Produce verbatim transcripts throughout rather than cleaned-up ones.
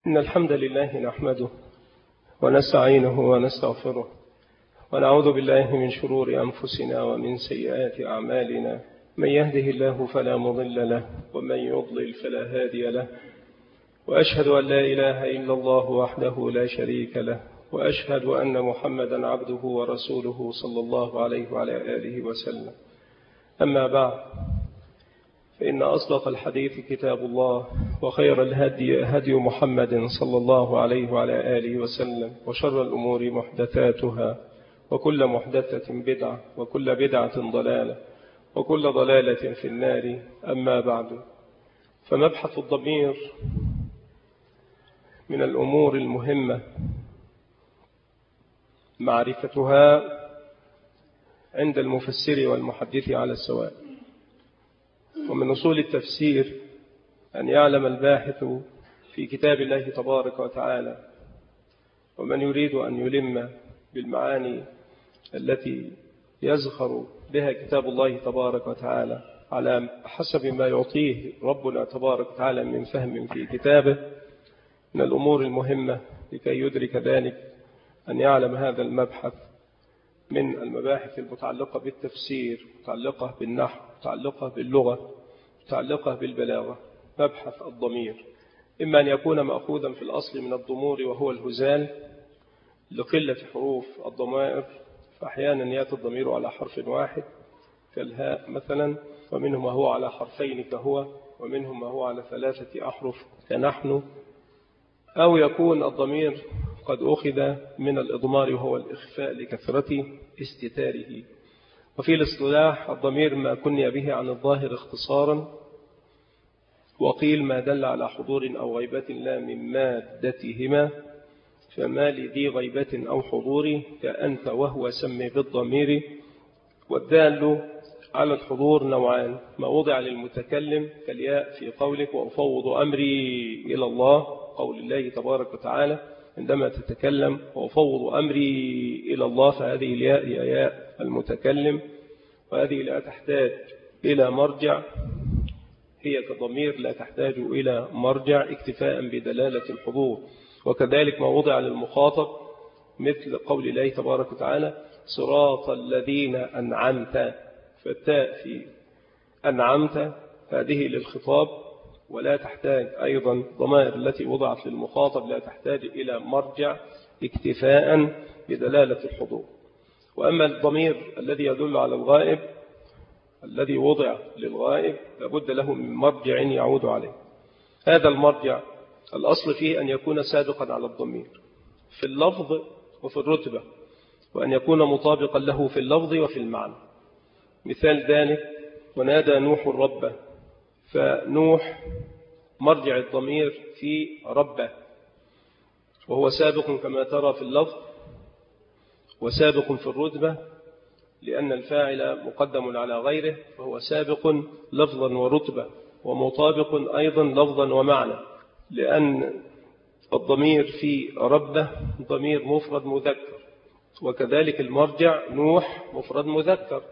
إن الحمد لله نحمده ونستعينه ونستغفره ونعوذ بالله من شرور أنفسنا ومن سيئات أعمالنا. من يهده الله فلا مضل له ومن يضلل فلا هادي له، وأشهد أن لا إله إلا الله وحده لا شريك له، وأشهد أن محمدا عبده ورسوله صلى الله عليه وعلى آله وسلم. أما بعد، فإن أصدق الحديث كتاب الله، وخير الهدي هدي محمد صلى الله عليه وعلى آله وسلم، وشر الأمور محدثاتها، وكل محدثة بدعة، وكل بدعة ضلالة، وكل ضلالة في النار. أما بعد، فمبحث الضمير من الأمور المهمة معرفتها عند المفسر والمحدث على السواء. ومن أصول التفسير أن يعلم الباحث في كتاب الله تبارك وتعالى، ومن يريد أن يلم بالمعاني التي يزخر بها كتاب الله تبارك وتعالى على حسب ما يعطيه ربنا تبارك وتعالى من فهم في كتابه، من الأمور المهمة لكي يدرك ذلك أن يعلم هذا المبحث من المباحث المتعلقة بالتفسير، متعلقة بالنحو، متعلقة باللغة، متعلقة بالبلاغة. مبحث الضمير إما أن يكون مأخوذا في الأصل من الضمور وهو الهزال لقلة حروف الضمائر، فأحيانا يأتي الضمير على حرف واحد كالهاء مثلا، ومنهم ما هو على حرفين كهو، ومنهم ما هو على ثلاثة أحرف كنحن. أو يكون الضمير قد أخذ من الإضمار وهو الإخفاء لكثرة استتاره. وفي الاصطلاح الضمير ما كني به عن الظاهر اختصارا، وقيل ما دل على حضور أو غيبة لا من مادتهما، فما لذي غيبة أو حضور كأنت وهو سمي بالضمير. والدال على الحضور نوعان: ما وضع للمتكلم كالياء في قولك وأفوض أمري إلى الله، قول الله تبارك وتعالى عندما تتكلم وأفوض أمري إلى الله، فهذه الياء هي ياء المتكلم، وهذه لا تحتاج إلى مرجع، هي كضمير لا تحتاج إلى مرجع اكتفاء بدلالة الحضور. وكذلك ما وضع للمخاطب مثل قول الله تبارك وتعالى صراط الذين أنعمت، فالتاء في أنعمت هذه للخطاب، ولا تحتاج أيضا ضمائر التي وضعت للمخاطب لا تحتاج إلى مرجع اكتفاء بدلالة الحضور. وأما الضمير الذي يدل على الغائب الذي وضع للغائب لابد له من مرجع يعود عليه. هذا المرجع الأصل فيه أن يكون سابقا على الضمير في اللفظ وفي الرتبة، وأن يكون مطابقا له في اللفظ وفي المعنى. مثال ذلك ونادى نوح ربه، فنوح مرجع الضمير في ربه، وهو سابق كما ترى في اللفظ وسابق في الرتبة، لأن الفاعل مقدم على غيره، فهو سابق لفظا ورتبة، ومطابق أيضا لفظا ومعنى، لأن الضمير في ربه ضمير مفرد مذكر، وكذلك المرجع نوح مفرد مذكر،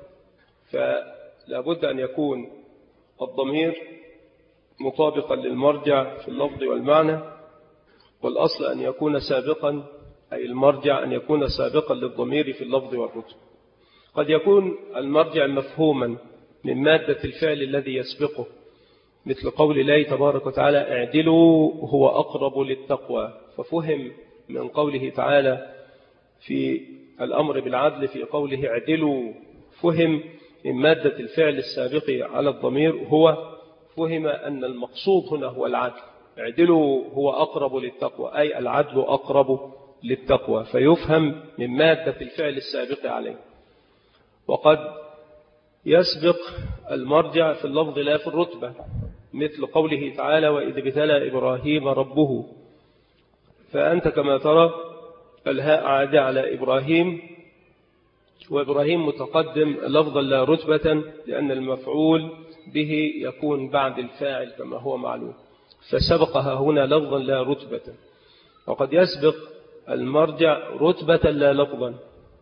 فلا بد أن يكون الضمير مطابقا للمرجع في اللفظ والمعنى. والأصل أن يكون سابقا، أي المرجع أن يكون سابقا للضمير في اللفظ والرتبة. قد يكون المرجع مفهوما من مادة الفعل الذي يسبقه، مثل قول الله تبارك وتعالى اعدلوا هو أقرب للتقوى، ففهم من قوله تعالى في الأمر بالعدل في قوله اعدلوا، فهم من مادة الفعل السابق على الضمير هو فهم أن المقصود هنا هو العدل. اعدلوا هو أقرب للتقوى، أي العدل أقرب للتقوى، فيفهم من مادة الفعل السابق عليه. وقد يسبق المرجع في اللفظ لا في الرتبة، مثل قوله تعالى وإذ ابتلى إبراهيم ربه، فأنت كما ترى الهاء عادة على إبراهيم، وإبراهيم متقدم لفظا لا رتبة، لأن المفعول به يكون بعد الفاعل كما هو معلوم، فسبقها هنا لفظا لا رتبة. وقد يسبق المرجع رتبة لا لفظا،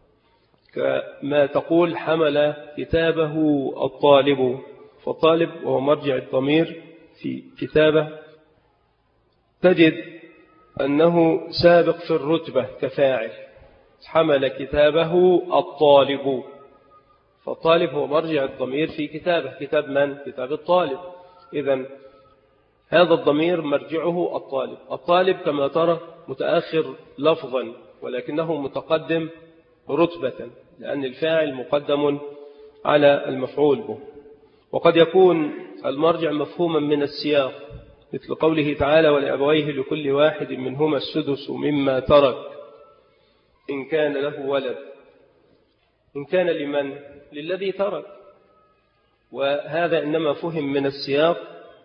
كما تقول حمل كتابه الطالب، فالطالب وهو مرجع الضمير في كتابه، تجد أنه سابق في الرتبة كفاعل، حمل كتابه الطالب، فالطالب هو مرجع الضمير في كتابه. كتاب من؟ كتاب الطالب. إذن هذا الضمير مرجعه الطالب. الطالب كما ترى متأخر لفظا ولكنه متقدم رتبة، لأن الفاعل مقدم على المفعول به. وقد يكون المرجع مفهوما من السياق، مثل قوله تعالى: ولأبويه لكل واحد منهما السدس مما ترك إن كان له ولد. إن كان لمن؟ للذي ترك. وهذا إنما فهم من السياق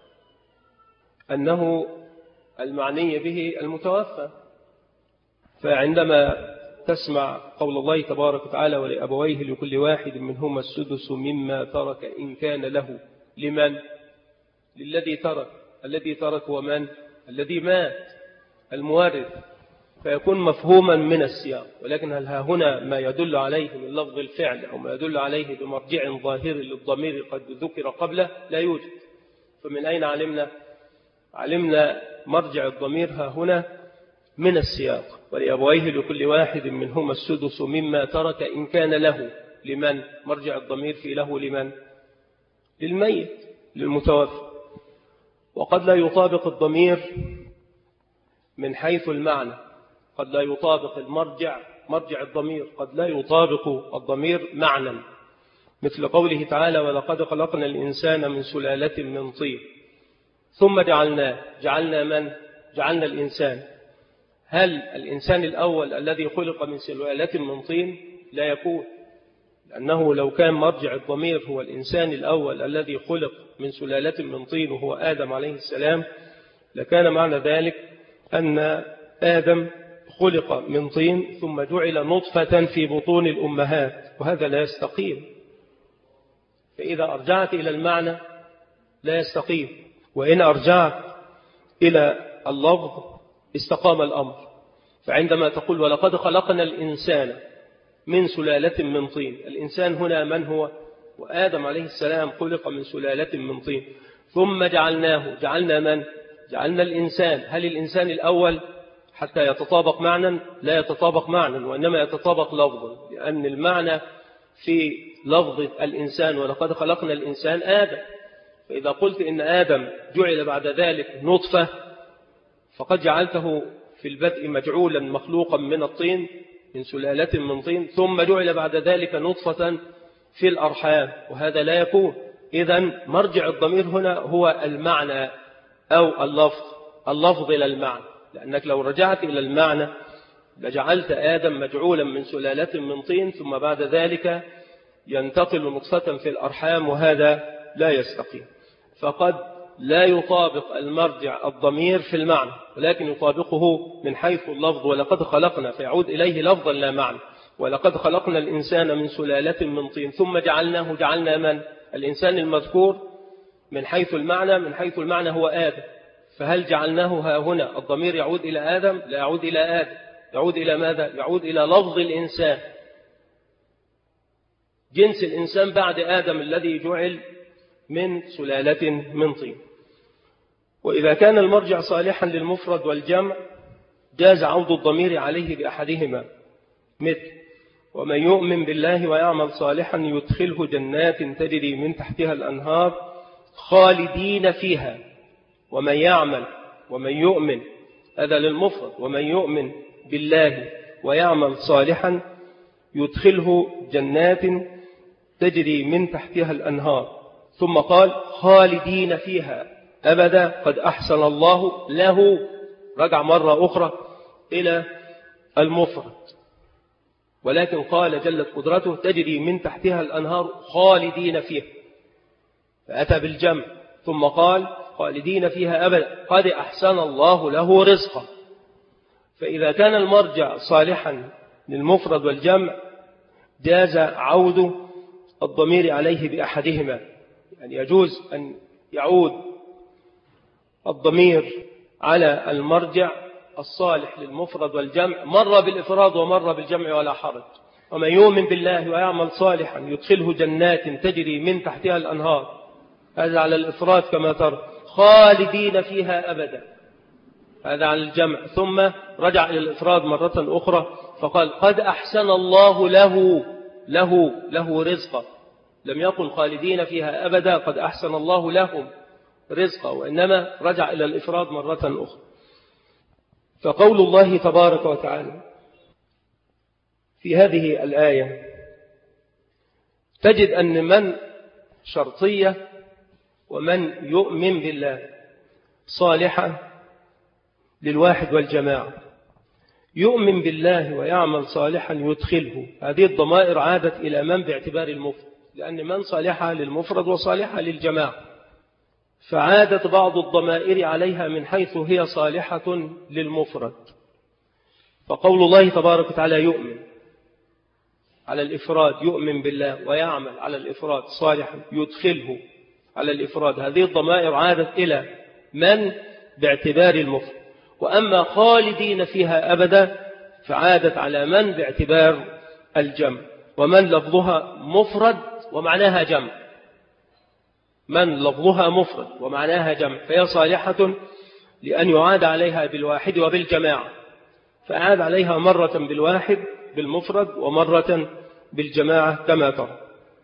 أنه المعني به المتوفى. فعندما تسمع قول الله تبارك وتعالى: ولأبويه لكل واحد منهما السدس مما ترك إن كان له، لمن؟ للذي ترك. الذي ترك هو من؟ الذي مات، المورث. فيكون مفهوما من السياق. ولكن هل ها هنا ما يدل عليه من لفظ الفعل أو ما يدل عليه بمرجع ظاهر للضمير قد ذكر قبله؟ لا يوجد. فمن أين علمنا؟ علمنا مرجع الضمير ها هنا من السياق: ولأبويه لكل واحد منهما السدس مما ترك إن كان له. لمن؟ مرجع الضمير في له لمن؟ للميت، للمتوفى. وقد لا يطابق الضمير من حيث المعنى، قد لا يطابق المرجع مرجع الضمير قد لا يطابق الضمير معنى، مثل قوله تعالى: ولقد خلقنا الإنسان من سلالة من طين ثم جعلناه. جعلنا من؟ جعلنا الإنسان. هل الإنسان الأول الذي خلق من سلالة من طين؟ لا يكون، لأنه لو كان مرجع الضمير هو الإنسان الأول الذي خلق من سلالة من طين وهو آدم عليه السلام، لكان معنى ذلك أن آدم خلق من طين ثم جعل نطفة في بطون الأمهات، وهذا لا يستقيم. فإذا أرجعت إلى المعنى لا يستقيم، وإن أرجعت إلى اللفظ استقام الأمر. فعندما تقول: ولقد خلقنا الإنسان من سلالة من طين، الإنسان هنا من هو؟ وآدم عليه السلام خلق من سلالة من طين ثم جعلناه. جعلنا من؟ جعلنا الإنسان. هل الإنسان الأول حتى يتطابق معنى؟ لا يتطابق معنى، وإنما يتطابق لفظا، لأن المعنى في لفظ الإنسان ولقد خلقنا الإنسان آدم. فإذا قلت إن آدم جعل بعد ذلك نطفة، فقد جعلته في البدء مجعولا مخلوقا من الطين، من سلالة من طين، ثم جعل بعد ذلك نطفة في الأرحام، وهذا لا يكون. إذن مرجع الضمير هنا هو المعنى أو اللفظ، اللفظ إلى المعنى، لأنك لو رجعت إلى المعنى لجعلت آدم مجعولا من سلالة من طين ثم بعد ذلك ينتقل نطفة في الأرحام، وهذا لا يستقيم. فقد لا يطابق المرجع الضمير في المعنى، ولكن يطابقه من حيث اللفظ. ولقد خلقنا فيعود إليه لفظا لا معنى. ولقد خلقنا الإنسان من سلالة من طين ثم جعلناه. جعلنا من؟ الإنسان المذكور من حيث المعنى. من حيث المعنى هو آدم. فهل جعلناه ها هنا الضمير يعود إلى آدم؟ لا يعود إلى آدم. يعود إلى ماذا؟ يعود إلى لفظ الإنسان، جنس الإنسان بعد آدم الذي جعل من سلالة من طين. وإذا كان المرجع صالحا للمفرد والجمع جاز عود الضمير عليه بأحدهما، مثل: ومن يؤمن بالله ويعمل صالحا يدخله جنات تجري من تحتها الأنهار خالدين فيها. ومن يعمل ومن يؤمن هذا للمفرد، ومن يؤمن بالله ويعمل صالحا يدخله جنات تجري من تحتها الأنهار، ثم قال خالدين فيها أبدا قد أحسن الله له. رجع مرة أخرى إلى المفرد، ولكن قال جلت قدرته تجري من تحتها الأنهار خالدين فيها، فأتى بالجمع ثم قال خالدين فيها أبدا قد أحسن الله له رزقا. فإذا كان المرجع صالحا للمفرد والجمع جاز عود الضمير عليه بأحدهما، يعني يجوز أن يعود الضمير على المرجع الصالح للمفرد والجمع، مرة بالإفراد ومرة بالجمع ولا حرج. ومن يؤمن بالله ويعمل صالحا يدخله جنات تجري من تحتها الأنهار، هذا على الإفراد كما ترى، خالدين فيها أبدا. هذا على الجمع، ثم رجع إلى الإفراد مرة أخرى فقال قد أحسن الله له له له رزقا، لم يقل خالدين فيها أبدا قد أحسن الله لهم رزقا، وإنما رجع إلى الإفراد مرة أخرى. فقول الله تبارك وتعالى في هذه الآية تجد أن من شرطية ومن يؤمن بالله صالحة للواحد والجماعة. يؤمن بالله ويعمل صالحا يدخله، هذه الضمائر عادت إلى من باعتبار المفرد، لأن من صالحة للمفرد وصالحة للجماعة، فعادت بعض الضمائر عليها من حيث هي صالحة للمفرد. فقول الله تبارك وتعالى يؤمن على الإفراد، يؤمن بالله ويعمل على الإفراد صالحا يدخله على الإفراد، هذه الضمائر عادت إلى من باعتبار المفرد. وأما خالدين فيها أبدا فعادت على من باعتبار الجمع، ومن لفظها مفرد ومعناها جمع، من لفظها مفرد ومعناها جمع فهي صالحة لأن يعاد عليها بالواحد وبالجماعة، فعاد عليها مرة بالواحد بالمفرد ومرة بالجماعة كما ترى.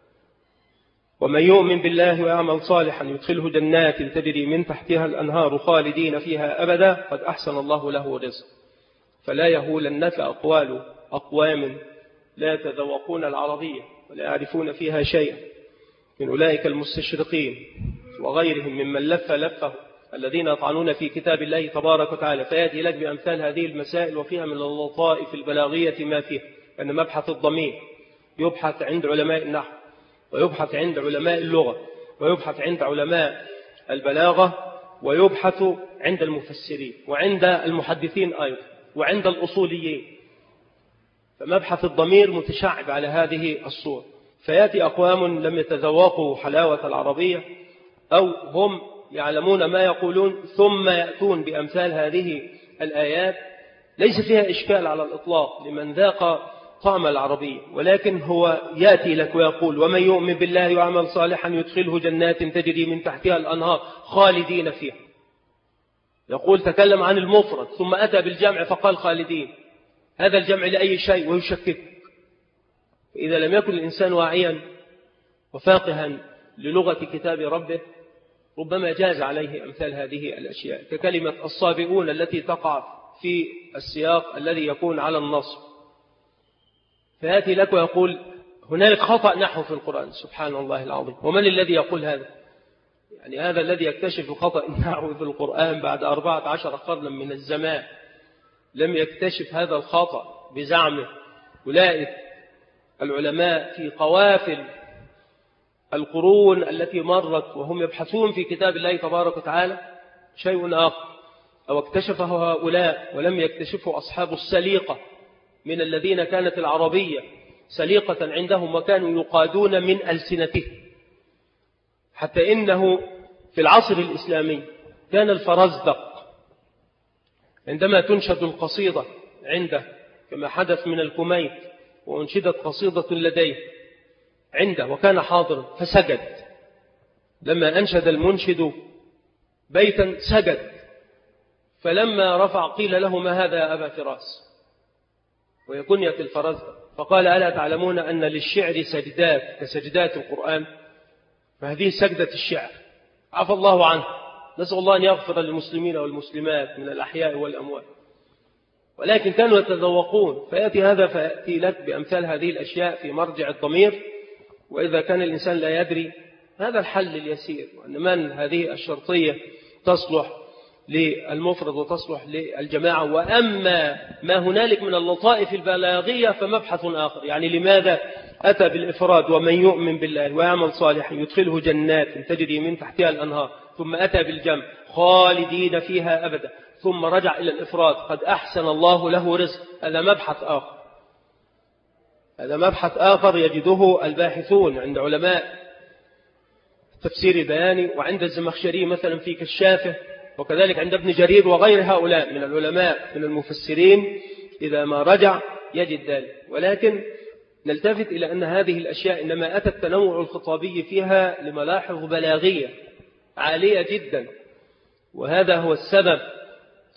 ومن يؤمن بالله ويعمل صالحا يدخله جنات تجري من تحتها الأنهار خالدين فيها أبدا قد أحسن الله له رزق. فلا يهولنك أقوال أقوام لا يتذوقون العربية ولا يعرفون فيها شيئا من أولئك المستشرقين وغيرهم ممن لف لفه الذين يطعنون في كتاب الله تبارك وتعالى، فيأتي لك بأمثال هذه المسائل وفيها من اللطائف البلاغية ما فيها، أن مبحث الضمير يبحث عند علماء النحو، ويبحث عند علماء اللغة، ويبحث عند علماء البلاغة، ويبحث عند المفسرين وعند المحدثين أيضا وعند الأصوليين. فمبحث الضمير متشعب على هذه الصورة، فيأتي أقوام لم يتذوقوا حلاوة العربية أو هم يعلمون ما يقولون ثم يأتون بأمثال هذه الآيات ليس فيها إشكال على الإطلاق لمن ذاق طعم العربية، ولكن هو يأتي لك ويقول ومن يؤمن بالله ويعمل صالحا يدخله جنات تجري من تحتها الأنهار خالدين فيها. يقول تكلم عن المفرد ثم أتى بالجمع فقال خالدين، هذا الجمع لأي شيء ويشكك. إذا لم يكن الإنسان واعيا وفاقها للغة كتاب ربه ربما جاز عليه أمثال هذه الأشياء، ككلمة الصابئون التي تقع في السياق الذي يكون على النصب. فيأتي لك ويقول هنالك خطأ نحو في القرآن، سبحان الله العظيم، ومن الذي يقول هذا؟ يعني هذا الذي يكتشف خطأ النحو في القرآن بعد أربعة عشر قرنا من الزمان لم يكتشف هذا الخطأ بزعمه. أولئك العلماء في قوافل القرون التي مرت وهم يبحثون في كتاب الله تبارك وتعالى شيء آخر، أو اكتشفه هؤلاء ولم يكتشفه أصحاب السليقة من الذين كانت العربية سليقة عندهم وكانوا يقادون من ألسنتهم، حتى إنه في العصر الإسلامي كان الفرزدق عندما تنشد القصيدة عنده كما حدث من الكميت وانشدت قصيدة لديه عنده وكان حاضرا فسجد، لما أنشد المنشد بيتا سجد، فلما رفع قيل له ما هذا يا أبا فراس، وهي كنية الفرزدق، فقال ألا تعلمون أن للشعر سجدات كسجدات القرآن؟ فهذه سجدة الشعر عفى الله عنه، نسأل الله أن يغفر للمسلمين والمسلمات من الأحياء والأموات، ولكن كانوا يتذوقون. فيأتي هذا فيأتي لك بأمثال هذه الأشياء في مرجع الضمير، وإذا كان الإنسان لا يدري هذا الحل اليسير، وأن من هذه الشرطية تصلح للمفرد وتصلح للجماعة. وأما ما هنالك من اللطائف البلاغية فمبحث آخر، يعني لماذا أتى بالإفراد ومن يؤمن بالله ويعمل صالحا يدخله جنات تجري من تحتها الأنهار، ثم أتى بالجمع خالدين فيها أبدا، ثم رجع إلى الإفراد قد أحسن الله له رزق. هذا مبحث آخر، هذا مبحث آخر يجده الباحثون عند علماء تفسير بياني وعند الزمخشري مثلا في كشافه، وكذلك عند ابن جرير وغير هؤلاء من العلماء من المفسرين. إذا ما رجع يجد ذلك، ولكن نلتفت إلى أن هذه الأشياء إنما أتى التنوع الخطابي فيها لملاحظ بلاغية عالية جدا، وهذا هو السبب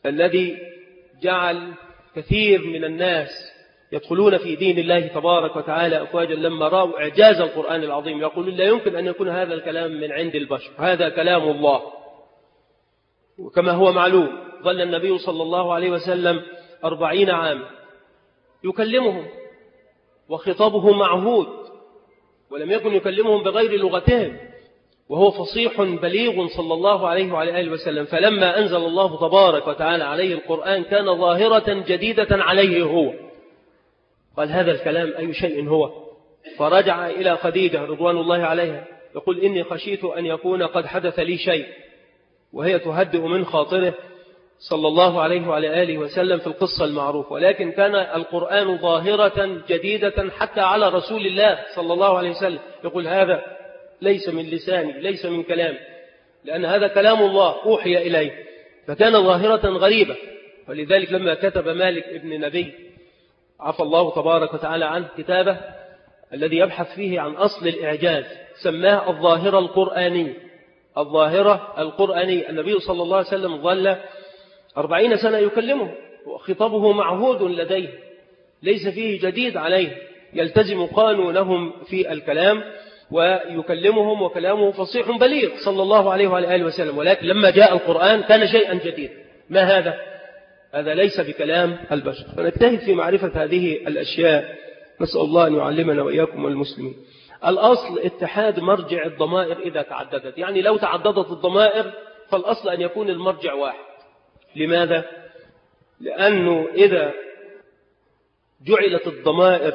الذي جعل كثير من الناس يدخلون في دين الله تبارك وتعالى أفواجا لما رأوا إعجاز القرآن العظيم يقولون لا يمكن أن يكون هذا الكلام من عند البشر، هذا كلام الله. وكما هو معلوم ظل النبي صلى الله عليه وسلم أربعين عاما يكلمهم وخطابه معهود، ولم يكن يكلمهم بغير لغتهم، وهو فصيح بليغ صلى الله عليه وعلى آله وسلم. فلما أنزل الله تبارك وتعالى عليه القرآن كان ظاهرة جديدة عليه هو، قال هذا الكلام أي شيء هو؟ فرجع إلى خديجة رضوان الله عليها يقول إني خشيت أن يكون قد حدث لي شيء، وهي تهدئ من خاطره صلى الله عليه وعلى آله وسلم في القصة المعروفة. ولكن كان القرآن ظاهرة جديدة حتى على رسول الله صلى الله عليه وسلم، يقول هذا ليس من لساني، ليس من كلامي، لأن هذا كلام الله أوحي إليه، فكان ظاهرة غريبة. ولذلك لما كتب مالك ابن نبي عفى الله تبارك وتعالى عنه كتابه الذي يبحث فيه عن أصل الإعجاز سماه الظاهرة القرآنية. الظاهرة القرآنية، النبي صلى الله عليه وسلم ظل أربعين سنة يكلمه وخطابه معهود لديه، ليس فيه جديد عليه، يلتزم قانونهم في الكلام ويكلمهم وكلامه فصيح بليغ صلى الله عليه وعلى آله وسلم. ولكن لما جاء القرآن كان شيئا جديدا. ما هذا؟ هذا ليس بكلام البشر. فنجتهد في معرفة هذه الأشياء، نسأل الله أن يعلمنا وإياكم والمسلمين. الأصل اتحاد مرجع الضمائر إذا تعددت، يعني لو تعددت الضمائر فالأصل أن يكون المرجع واحد. لماذا؟ لأنه إذا جعلت الضمائر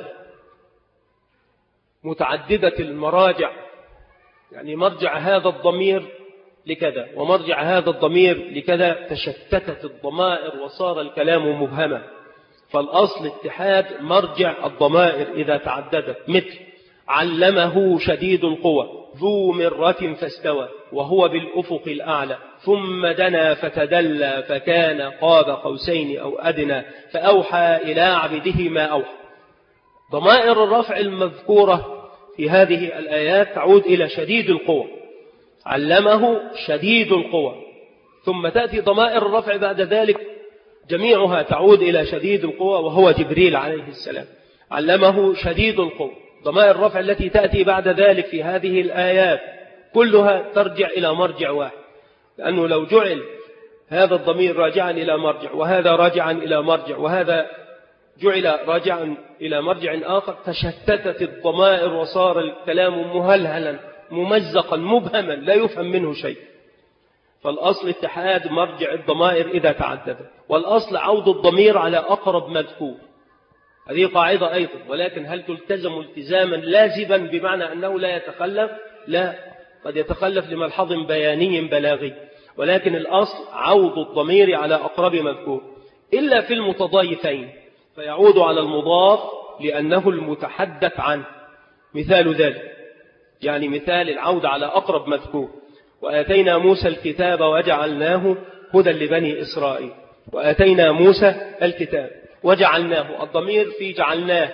متعددة المراجع، يعني مرجع هذا الضمير لكذا ومرجع هذا الضمير لكذا، تشتتت الضمائر وصار الكلام مبهما. فالأصل اتحاد مرجع الضمائر إذا تعددت، مثل علمه شديد القوى ذو مرة فاستوى وهو بالأفق الأعلى ثم دنا فتدلى فكان قاب قوسين أو أدنى فأوحى إلى عبده ما أوحى. ضمائر الرفع المذكورة في هذه الآيات تعود إلى شديد القوى، علمه شديد القوى، ثم تأتي ضمائر الرفع بعد ذلك جميعها تعود إلى شديد القوى وهو جبريل عليه السلام. علمه شديد القوى. ضمائر الرفع التي تأتي بعد ذلك في هذه الآيات كلها ترجع إلى مرجع واحد، لأنه لو جعل هذا الضمير راجعا إلى مرجع وهذا راجعا إلى مرجع وهذا جعل راجعا إلى مرجع آخر تشتتت الضمائر وصار الكلام مهلهلا ممزقا مبهما لا يفهم منه شيء. فالأصل اتحاد مرجع الضمائر إذا تعددت، والأصل عود الضمير على أقرب مذكور. هذه قاعدة أيضا، ولكن هل تلتزم التزاما لازما بمعنى أنه لا يتخلف؟ لا، قد يتخلف لملحظ بياني بلاغي، ولكن الأصل عود الضمير على أقرب مذكور، إلا في المتضايفين فيعود على المضاف لأنه المتحدث عنه. مثال ذلك، يعني مثال العود على أقرب مذكور، وآتينا موسى الكتاب وجعلناه هدى لبني إسرائيل. وآتينا موسى الكتاب وجعلناه، الضمير في جعلناه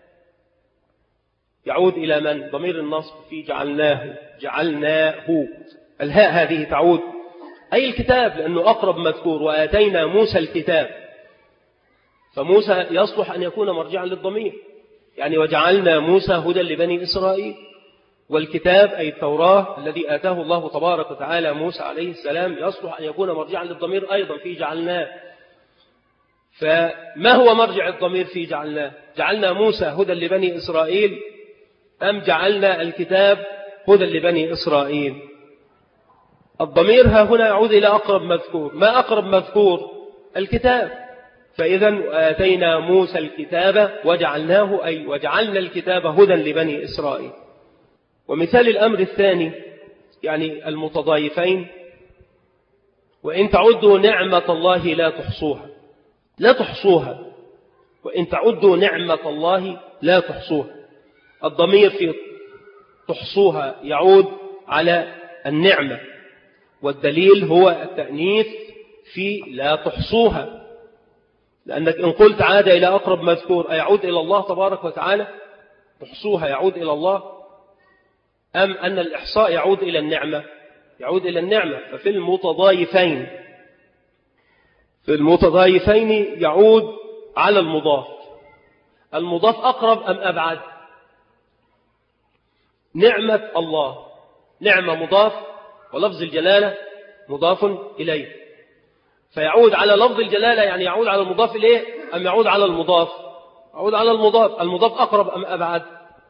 يعود إلى من؟ ضمير النصب في جعلناه، جعلناه. الهاء هذه تعود أي الكتاب لأنه أقرب مذكور. وآتينا موسى الكتاب، فموسى يصلح أن يكون مرجعا للضمير، يعني وجعلنا موسى هدى لبني إسرائيل. والكتاب أي التوراة الذي آتاه الله تبارك وتعالى موسى عليه السلام يصلح أن يكون مرجعا للضمير أيضا في جعلناه. فما هو مرجع الضمير في جعلناه؟ جعلنا موسى هدى لبني إسرائيل أم جعلنا الكتاب هدى لبني إسرائيل؟ الضمير ها هنا يعود إلى أقرب مذكور. ما أقرب مذكور؟ الكتاب. فإذا آتينا موسى الكتاب وجعلناه أي وجعلنا الكتاب هدى لبني إسرائيل. ومثال الأمر الثاني يعني المتضايفين، وإن تعدوا نعمة الله لا تحصوها، لا تحصوها، وإن تعدوا نعمة الله لا تحصوها. الضمير في تحصوها يعود على النعمة، والدليل هو التأنيث في لا تحصوها، لأنك إن قلت عاد إلى أقرب مذكور أيعود إلى الله تبارك وتعالى؟ تحصوها يعود إلى الله، أم أن الإحصاء يعود إلى النعمة؟ يعود إلى النعمة. ففي المتضايفين في المتضايفين يعود على المضاف. المضاف أقرب أم أبعد؟ نعمة الله، نعمة مضاف، ولفظ الجلالة مضاف إليه، فيعود على لفظ الجلالة، يعني يعود على المضاف إليه أم يعود على المضاف؟ يعود على المضاف. المضاف أقرب أم أبعد؟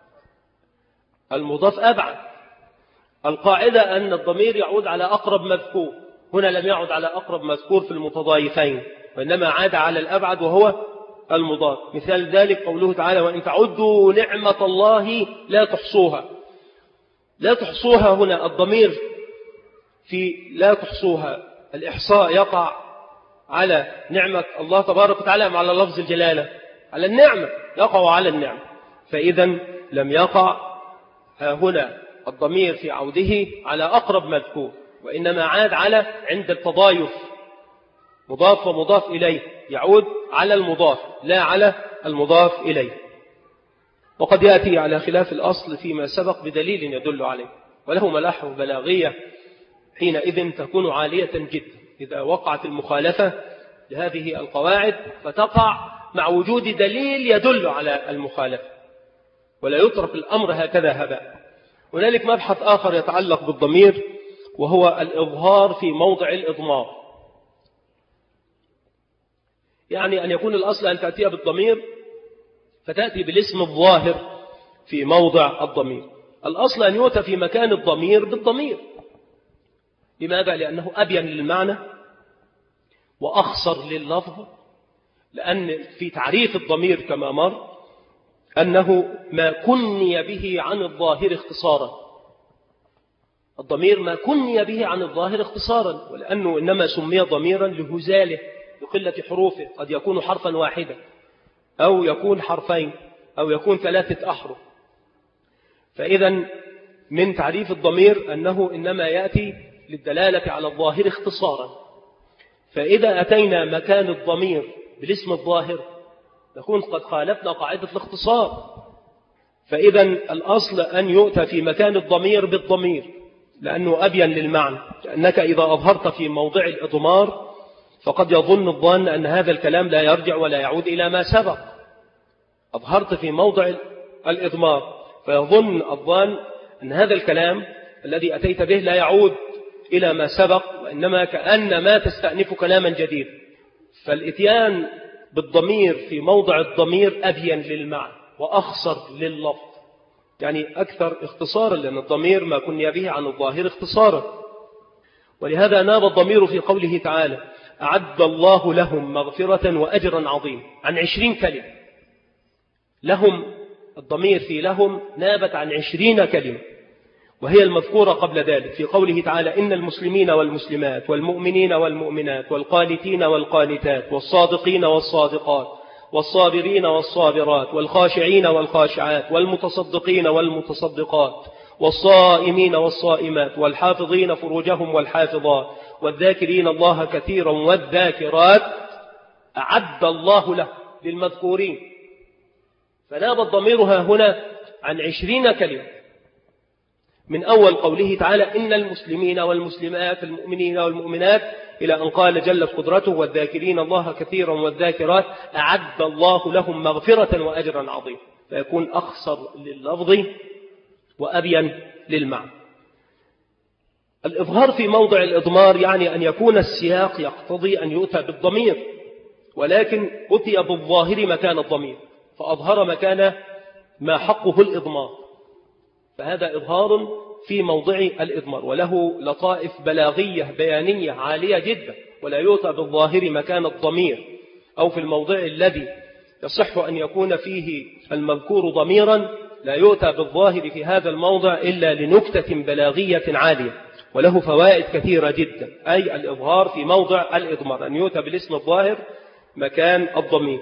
المضاف أبعد. القاعدة أن الضمير يعود على أقرب مذكور، هنا لم يعد على أقرب مذكور في المتضايفين، وإنما عاد على الأبعد وهو المضاف. مثال ذلك قوله تعالى: وإن تعدوا نعمة الله لا تحصوها. لا تحصوها هنا الضمير في لا تحصوها، الإحصاء يقع على نعمة الله تبارك وتعالى أم على لفظ الجلالة؟ على النعمة، يقع على النعمة. فإذا لم يقع هنا الضمير في عوده على أقرب مذكور، وإنما عاد على عند التضايف مضاف ومضاف إليه، يعود على المضاف لا على المضاف إليه. وقد يأتي على خلاف الأصل فيما سبق بدليل يدل عليه، وله ملاحظ بلاغية حينئذ تكون عالية جدا إذا وقعت المخالفة لهذه القواعد، فتقع مع وجود دليل يدل على المخالفة، ولا يترك الأمر هكذا هباء. هنالك مبحث آخر يتعلق بالضمير، وهو الإظهار في موضع الإضمار، يعني أن يكون الأصل أن تأتي بالضمير فتأتي بالاسم الظاهر في موضع الضمير. الأصل أن يؤتى في مكان الضمير بالضمير. لماذا؟ لأنه أبين للمعنى وأخصر لللفظ، لأن في تعريف الضمير كما مر أنه ما كني به عن الظاهر اختصارا. الضمير ما كني به عن الظاهر اختصارا، ولأنه إنما سمي ضميرا لهزاله لقلة حروفه، قد يكون حرفا واحدا أو يكون حرفين أو يكون ثلاثة أحرف. فإذا من تعريف الضمير أنه إنما يأتي للدلالة على الظاهر اختصارا. فإذا أتينا مكان الضمير بالاسم الظاهر نكون قد خالفنا قاعدة الاختصار. فإذا الأصل أن يؤتى في مكان الضمير بالضمير لأنه أبين للمعنى، لأنك إذا أظهرت في موضع الإضمار فقد يظن الظن أن هذا الكلام لا يرجع ولا يعود إلى ما سبق. أظهرت في موضع الإضمار فيظن الظن أن هذا الكلام الذي أتيت به لا يعود إلى ما سبق، وإنما كأن ما تستأنف كلاما جديد. فالإتيان بالضمير في موضع الضمير أبين للمعنى وأخصر لللفظ، يعني أكثر اختصارا، لأن الضمير ما كني به عن الظاهر اختصارا. ولهذا ناب الضمير في قوله تعالى: أعد الله لهم مغفرة وأجرا عظيم، عن عشرين كلمة. لهم، الضمير في لهم نابت عن عشرين كلمة، وهي المذكورة قبل ذلك في قوله تعالى: إن المسلمين والمسلمات والمؤمنين والمؤمنات والقانتين والقانتات والصادقين والصادقات والصابرين والصابرات والخاشعين والخاشعات والمتصدقين والمتصدقات والصائمين والصائمات والحافظين فروجهم والحافظات والذاكرين الله كثيرا والذاكرات أعد الله له للمذكورين. فناب الضمير ها هنا عن عشرين كلمة، من أول قوله تعالى: إن المسلمين والمسلمات المؤمنين والمؤمنات، إلى أن قال جلت قدرته: والذاكرين الله كثيرا والذاكرات أعد الله لهم مغفرة وأجرا عظيما. فيكون أخصر لللفظ وأبين للمعنى. الإظهار في موضع الإضمار يعني أن يكون السياق يقتضي أن يؤتى بالضمير، ولكن أتي بالظاهر مكان الضمير فأظهر مكان ما حقه الإضمار، فهذا إظهار في موضع الإضمار، وله لطائف بلاغية بيانية عالية جدا. ولا يؤتى بالظاهر مكان الضمير أو في الموضع الذي يصح أن يكون فيه المذكور ضميرا، لا يؤتى بالظاهر في هذا الموضع إلا لنكتة بلاغية عالية، وله فوائد كثيرة جدا. أي الإظهار في موضع الإضمار، أن يؤتى بالاسم الظاهر مكان الضمير.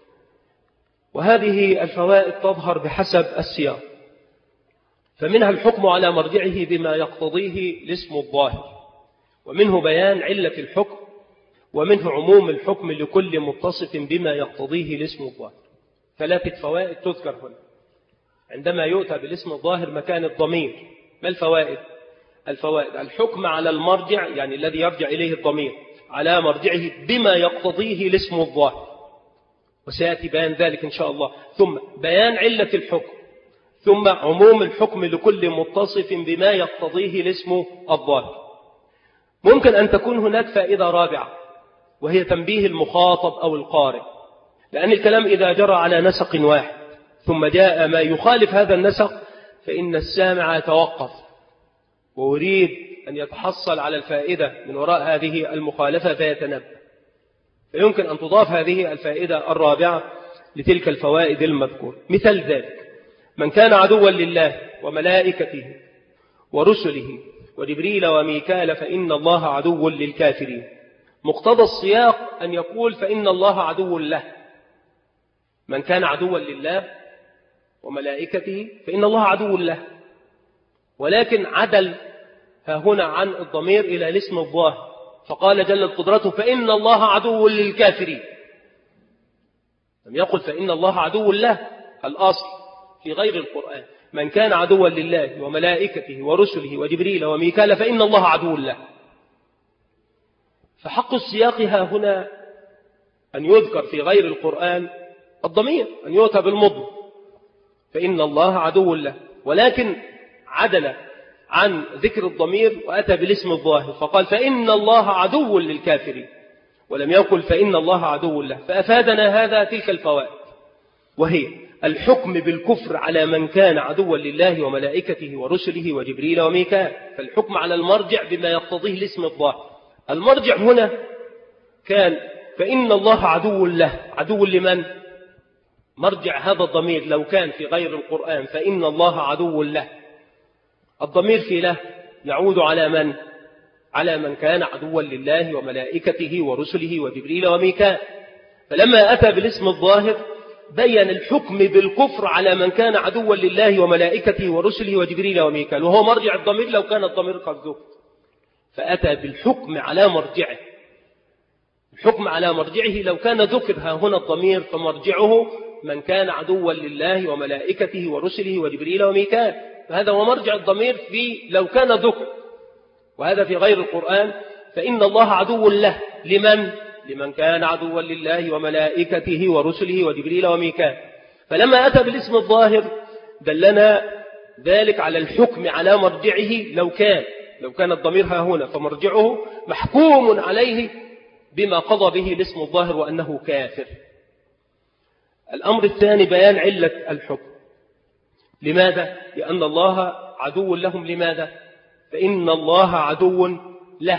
وهذه الفوائد تظهر بحسب السياق، فمنها الحكم على مرجعه بما يقتضيه الاسم الظاهر، ومنه بيان علة الحكم، ومنه عموم الحكم لكل متصف بما يقتضيه الاسم الظاهر. ثلاثة فوائد تذكر هنا عندما يؤتى بالاسم الظاهر مكان الضمير. ما الفوائد؟ الفوائد: الحكم على المرجع، يعني الذي يرجع إليه الضمير، على مرجعه بما يقتضيه الاسم الظاهر، وسيأتي بيان ذلك إن شاء الله. ثم بيان علة الحكم، ثم عموم الحكم لكل متصف بما يقتضيه الاسم الظاهر. ممكن أن تكون هناك فائدة رابعة، وهي تنبيه المخاطب أو القارئ، لأن الكلام إذا جرى على نسق واحد ثم جاء ما يخالف هذا النسق فإن السامع يتوقف ويريد أن يتحصل على الفائدة من وراء هذه المخالفة فيتنبه، فيمكن أن تضاف هذه الفائدة الرابعة لتلك الفوائد المذكورة. مثال ذلك: من كان عدوا لله وملائكته ورسله وجبريل وميكال فإن الله عدو للكافرين. مقتضى السياق أن يقول فإن الله عدو له. من كان عدوا لله وملائكته فإن الله عدو له، ولكن عدل ها هنا عن الضمير إلى الاسم الظاهر، فقال جل قدرته فإن الله عدو للكافرين، لم يقل فإن الله عدو له. الأصل في غير القرآن من كان عدوا لله وملائكته ورسله وجبريل وميكال فإن الله عدو له. فحق السياق ها هنا أن يذكر في غير القرآن الضمير، أن يؤتى بالمضمر فإن الله عدو له، ولكن عدل عن ذكر الضمير وأتى بالاسم الظاهر فقال فإن الله عدو للكافرين، ولم يقل فإن الله عدو له. فأفادنا هذا تلك الفوائد، وهي الحكم بالكفر على من كان عدوا لله وملائكته ورسله وجبريل وميكال، فالحكم على المرجع بما يقتضيه الاسم الظاهر. المرجع هنا كان فإن الله عدو له، عدو لمن؟ مرجع هذا الضمير لو كان في غير القرآن فإن الله عدو له، الضمير في له يعود على من؟ على من كان عدوا لله وملائكته ورسله وجبريل وميكال. فلما أتى بالاسم الظاهر بيّن الحكم بالكفر على من كان عدوا لله وملائكته ورسله وجبريل وميكال، وهو مرجع الضمير لو كان الضمير قد ذكر، فأتى بالحكم على مرجعه. الحكم على مرجعه لو كان ذكر ها هنا الضمير فمرجعه من كان عدوا لله وملائكته ورسله وجبريل وميكال، فهذا هو مرجع الضمير في لو كان ذكر. وهذا في غير القرآن فإن الله عدو له، لمن؟ لمن كان عدوا لله وملائكته ورسله وجبريل وميكال. فلما أتى بالاسم الظاهر دلنا ذلك على الحكم على مرجعه لو كان لو كان الضمير ها هنا فمرجعه محكوم عليه بما قضى به الاسم الظاهر وأنه كافر. الأمر الثاني بيان علة الحكم. لماذا؟ لأن الله عدو لهم. لماذا؟ فإن الله عدو له.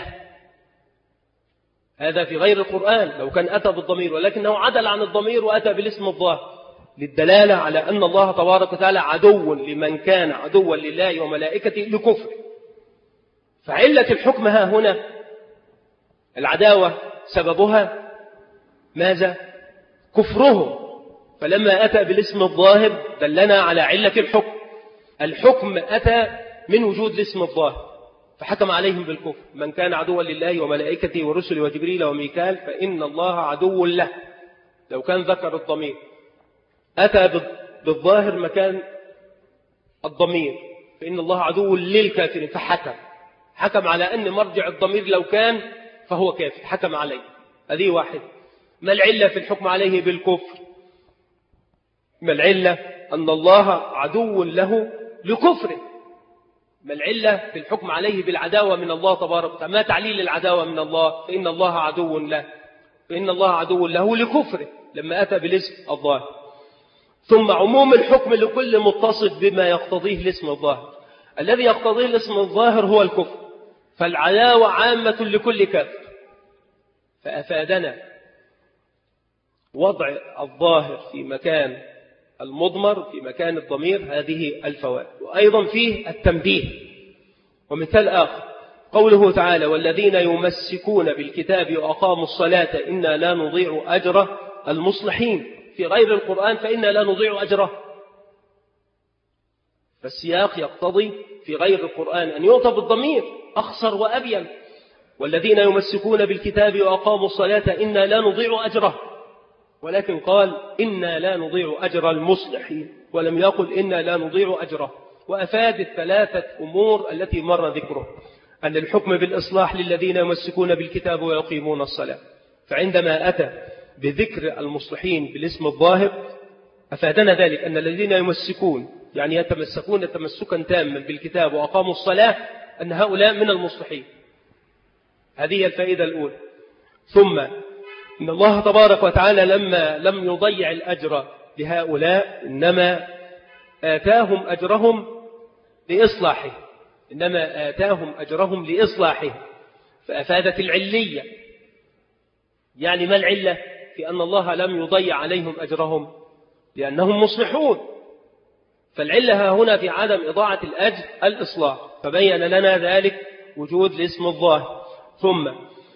هذا في غير القرآن لو كان أتى بالضمير، ولكنه عدل عن الضمير وأتى بالاسم الظاهر للدلالة على أن الله تبارك وتعالى عدو لمن كان عدوا لله وملائكته لكفر. فعلة الحكم ها هنا العداوة سببها ماذا؟ كفره. فلما أتى بالاسم الظاهر دلنا على علة الحكم. الحكم أتى من وجود الاسم الظاهر فحكم عليهم بالكفر. من كان عدوا لله وملائكته ورسله وجبريل وميكال فإن الله عدو له. لو كان ذكر الضمير أتى بالظاهر مكان الضمير فإن الله عدو للكافرين فحكم حكم على أن مرجع الضمير لو كان فهو كافر، حكم عليه. هذه واحد. ما العلة في الحكم عليه بالكفر؟ ما العلة؟ أن الله عدو له لكفره. ما العلة في الحكم عليه بالعداوة من الله تبارك وتعالى؟ ما تعليل العداوة من الله؟ فإن الله عدو له فإن الله عدو له لكفره لما أتى بالاسم الظاهر. ثم عموم الحكم لكل متصف بما يقتضيه الاسم الظاهر. الذي يقتضيه الاسم الظاهر هو الكفر، فالعداوة عامة لكل كافر. فأفادنا وضع الظاهر في مكان المضمر في مكان الضمير هذه الفوائد. وأيضا فيه التنبيه. ومثال آخر قوله تعالى والذين يمسكون بالكتاب وأقاموا الصلاة إنا لا نضيع أجر المصلحين. في غير القرآن فإنا لا نضيع أجره. فالسياق يقتضي في غير القرآن أن يؤتى بالضمير أخصر وأبين. والذين يمسكون بالكتاب وأقاموا الصلاة إنا لا نضيع أجره، ولكن قال إنا لا نضيع أجر المصلحين ولم يقل إنا لا نضيع أجره. وأفاد الثلاثة أمور التي مر ذكره. أن الحكم بالإصلاح للذين يمسكون بالكتاب ويقيمون الصلاة. فعندما أتى بذكر المصلحين بالاسم الظاهر أفادنا ذلك أن الذين يمسكون يعني يتمسكون تمسكا تاما بالكتاب وأقاموا الصلاة أن هؤلاء من المصلحين. هذه الفائدة الأولى. ثم إن الله تبارك وتعالى لما لم يضيع الأجر لهؤلاء إنما آتاهم أجرهم لإصلاحه إنما آتاهم أجرهم لإصلاحه فأفادت العلية. يعني ما العلة في أن الله لم يضيع عليهم أجرهم؟ لأنهم مصلحون. فالعلة هنا في عدم إضاعة الأجر الإصلاح، فبين لنا ذلك وجود الاسم الظاهر. ثم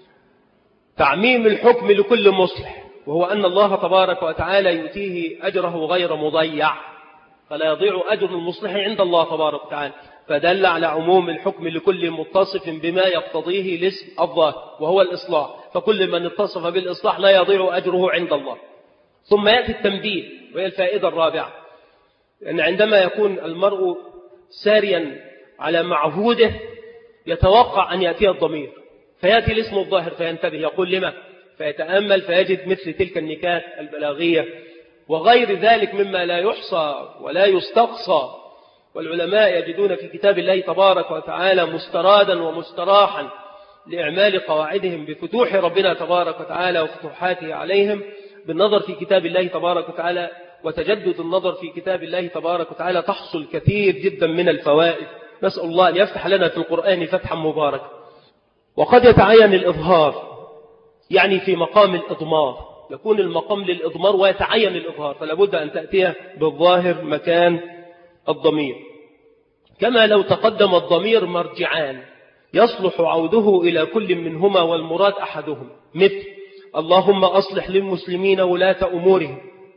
تعميم الحكم لكل مصلح، وهو أن الله تبارك وتعالى يؤتيه أجره غير مضيع، فلا يضيع أجر المصلح عند الله تبارك وتعالى، فدل على عموم الحكم لكل متصف بما يقتضيه الاسم الظاهر وهو الإصلاح، فكل من اتصف بالإصلاح لا يضيع أجره عند الله. ثم يأتي التنبيه وهي الفائدة الرابعة، لأن عندما يكون المرء ساريا على معهوده يتوقع أن يأتي الضمير، فيأتي الاسم الظاهر فينتبه يقول لما، فيتأمل فيجد مثل تلك النكات البلاغية وغير ذلك مما لا يحصى ولا يستقصى. والعلماء يجدون في كتاب الله تبارك وتعالى مسترادا ومستراحا لإعمال قواعدهم بفتوح ربنا تبارك وتعالى وفتوحاته عليهم بالنظر في كتاب الله تبارك وتعالى. وتجدد النظر في كتاب الله تبارك وتعالى تحصل كثير جدا من الفوائد. نسأل الله أن يفتح لنا في القرآن فتحا مباركا. وقد يتعين الإظهار يعني في مقام الإضمار، يكون المقام للإضمار ويتعين الإظهار، فلا بد أن تأتيه بالظاهر مكان الضمير. كما لو تقدم الضمير مرجعان يصلح عوده إلى كل منهما والمراد أحدهم، مثل اللهم أصلح للمسلمين ولاة أمورهم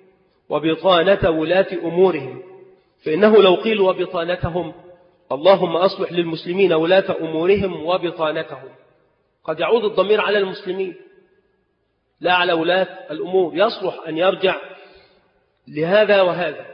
وبطانة ولاة أمورهم، فإنه لو قيل وبطانتهم اللهم أصلح للمسلمين ولاة أمورهم وبطانتهم قد يعود الضمير على المسلمين لا على ولاة الأمور، يصلح أن يرجع لهذا وهذا،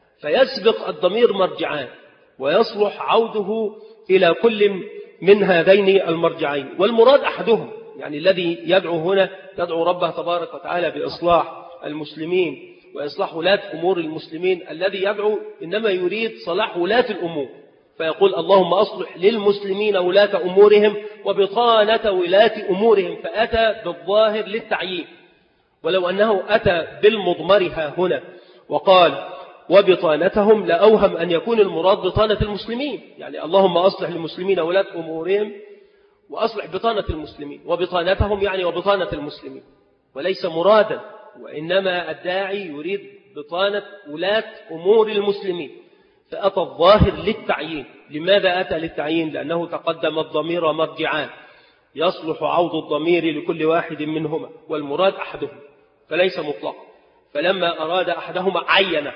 فيسبق الضمير مرجعان ويصلح عوده إلى كل من هذين المرجعين، والمراد أحدهم يعني الذي يدعو هنا يدعو ربه تبارك وتعالى بإصلاح المسلمين وإصلاح ولاة أمور المسلمين، الذي يدعو إنما يريد صلاح ولاة الأمور، فيقول اللهم أصلح للمسلمين ولاة أمورهم وبطانة ولاة أمورهم، فأتى بالظاهر للتعيين. ولو أنه أتى بالمضمرها هنا وقال وبطانتهم لأوهم أن يكون المراد بطانة المسلمين، يعني اللهم أصلح للمسلمين ولاة أمورهم وأصلح بطانة المسلمين، وبطانتهم يعني وبطانة المسلمين، وليس مرادا، وإنما الداعي يريد بطانة ولاة أمور المسلمين، فأتى الظاهر للتعيين. لماذا أتى للتعيين؟ لأنه تقدم الضمير مرجعان يصلح عوض الضمير لكل واحد منهما والمراد أحدهم، فليس مطلق. فلما أراد أحدهما عينه،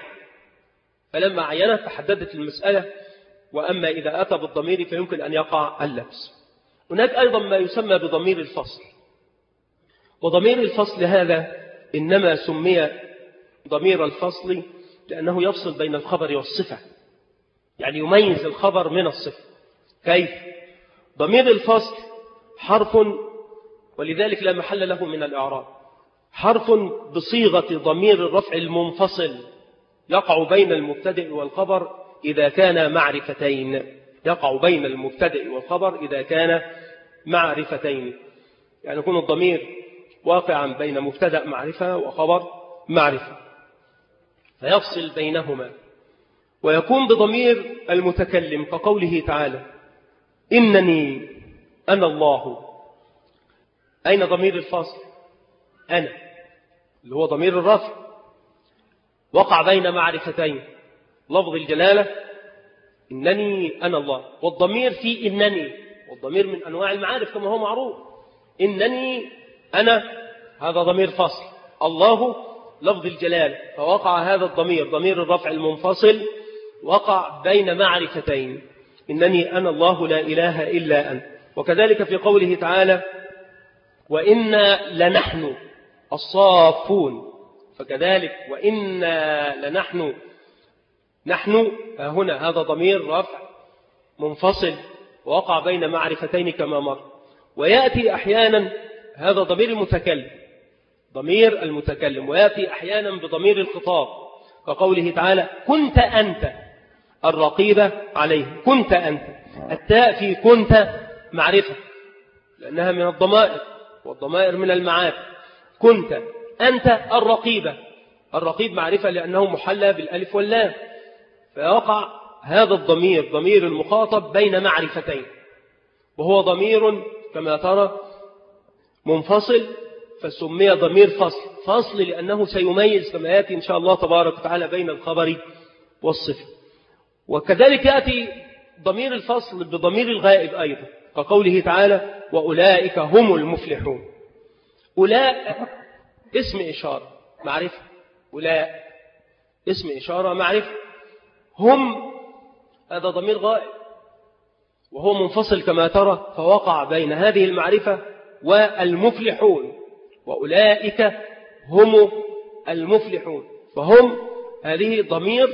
فلما عينه تحددت المسألة. وأما إذا أتى بالضمير فيمكن أن يقع اللبس. هناك أيضا ما يسمى بضمير الفصل، وضمير الفصل هذا إنما سمي ضمير الفصل لأنه يفصل بين الخبر والصفة، يعني يميز الخبر من الصفة. كيف؟ ضمير الفصل حرف ولذلك لا محل له من الإعراب، حرف بصيغة ضمير الرفع المنفصل يقع بين المبتدئ والخبر إذا كان معرفتين، يقع بين المبتدئ والخبر إذا كان معرفتين، يعني يكون الضمير واقعا بين مبتدأ معرفة وخبر معرفة فيفصل بينهما. ويكون بضمير المتكلم كقوله تعالى إنني أنا الله. أين ضمير الفصل؟ أنا، اللي هو ضمير الرفع، وقع بين معرفتين، لفظ الجلالة إنني أنا الله، والضمير في إنني، والضمير من أنواع المعارف كما هو معروف. إنني أنا هذا ضمير فصل، الله لفظ الجلالة، فوقع هذا الضمير ضمير الرفع المنفصل وقع بين معرفتين، إنني أنا الله لا إله إلا أنت. وكذلك في قوله تعالى وإنا لنحن الصافون، فكذلك وإنا لنحن، نحن هنا هذا ضمير رفع منفصل ووقع بين معرفتين كما مر. ويأتي أحيانا هذا ضمير المتكلم ضمير المتكلم ويأتي أحيانا بضمير الخطاب كقوله تعالى كنت أنت الرقيب عليه. كنت أنت، التاء في كنت معرفة لأنها من الضمائر والضمائر من المعارف. كنت أنت الرقيب، الرقيب معرفة لأنه محلى بالألف واللام، فيقع هذا الضمير ضمير المخاطب بين معرفتين، وهو ضمير كما ترى منفصل فسمي ضمير فصل. فصل لأنه سيميز كما يأتي إن شاء الله تبارك وتعالى بين الخبر والصفة. وكذلك يأتي ضمير الفصل بضمير الغائب أيضا كقوله تعالى وأولئك هم المفلحون. أولاء اسم إشارة معرفة، أولاء اسم إشارة معرفة. هم هذا ضمير غائب وهو منفصل كما ترى، فوقع بين هذه المعرفة والمفلحون. وأولئك هم المفلحون، فهم هذه ضمير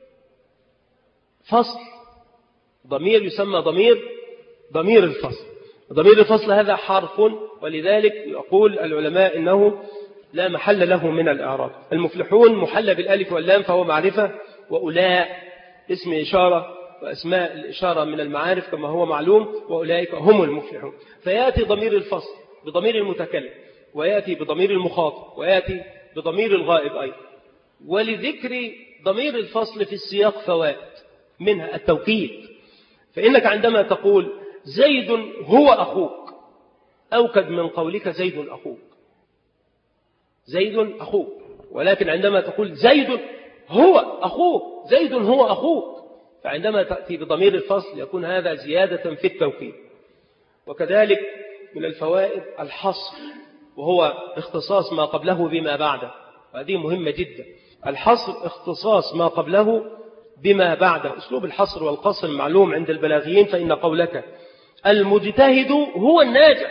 فصل، ضمير يسمى ضمير ضمير الفصل. ضمير الفصل هذا حرف، ولذلك يقول العلماء إنه لا محل له من الإعراب. المفلحون محل بالألف واللام فهو معرفة، وأولاء اسم إشارة وأسماء الإشارة من المعارف كما هو معلوم، وأولئك هم المفلحون. فيأتي ضمير الفصل بضمير المتكلم، ويأتي بضمير المخاطب، ويأتي بضمير الغائب أيضا. ولذكر ضمير الفصل في السياق فوائد، منها التوكيد. فإنك عندما تقول زيد هو أخوك أوكد من قولك زيد أخوك، زيد أخوك. ولكن عندما تقول زيد هو أخوك، زيد هو أخوك، فعندما تأتي بضمير الفصل يكون هذا زيادة في التوكيد. وكذلك من الفوائد الحصر، وهو اختصاص ما قبله بما بعده، وهذه مهمة جدا. الحصر اختصاص ما قبله بما بعده. أسلوب الحصر والقصر معلوم عند البلاغيين، فإن قولك المجتهد هو الناجح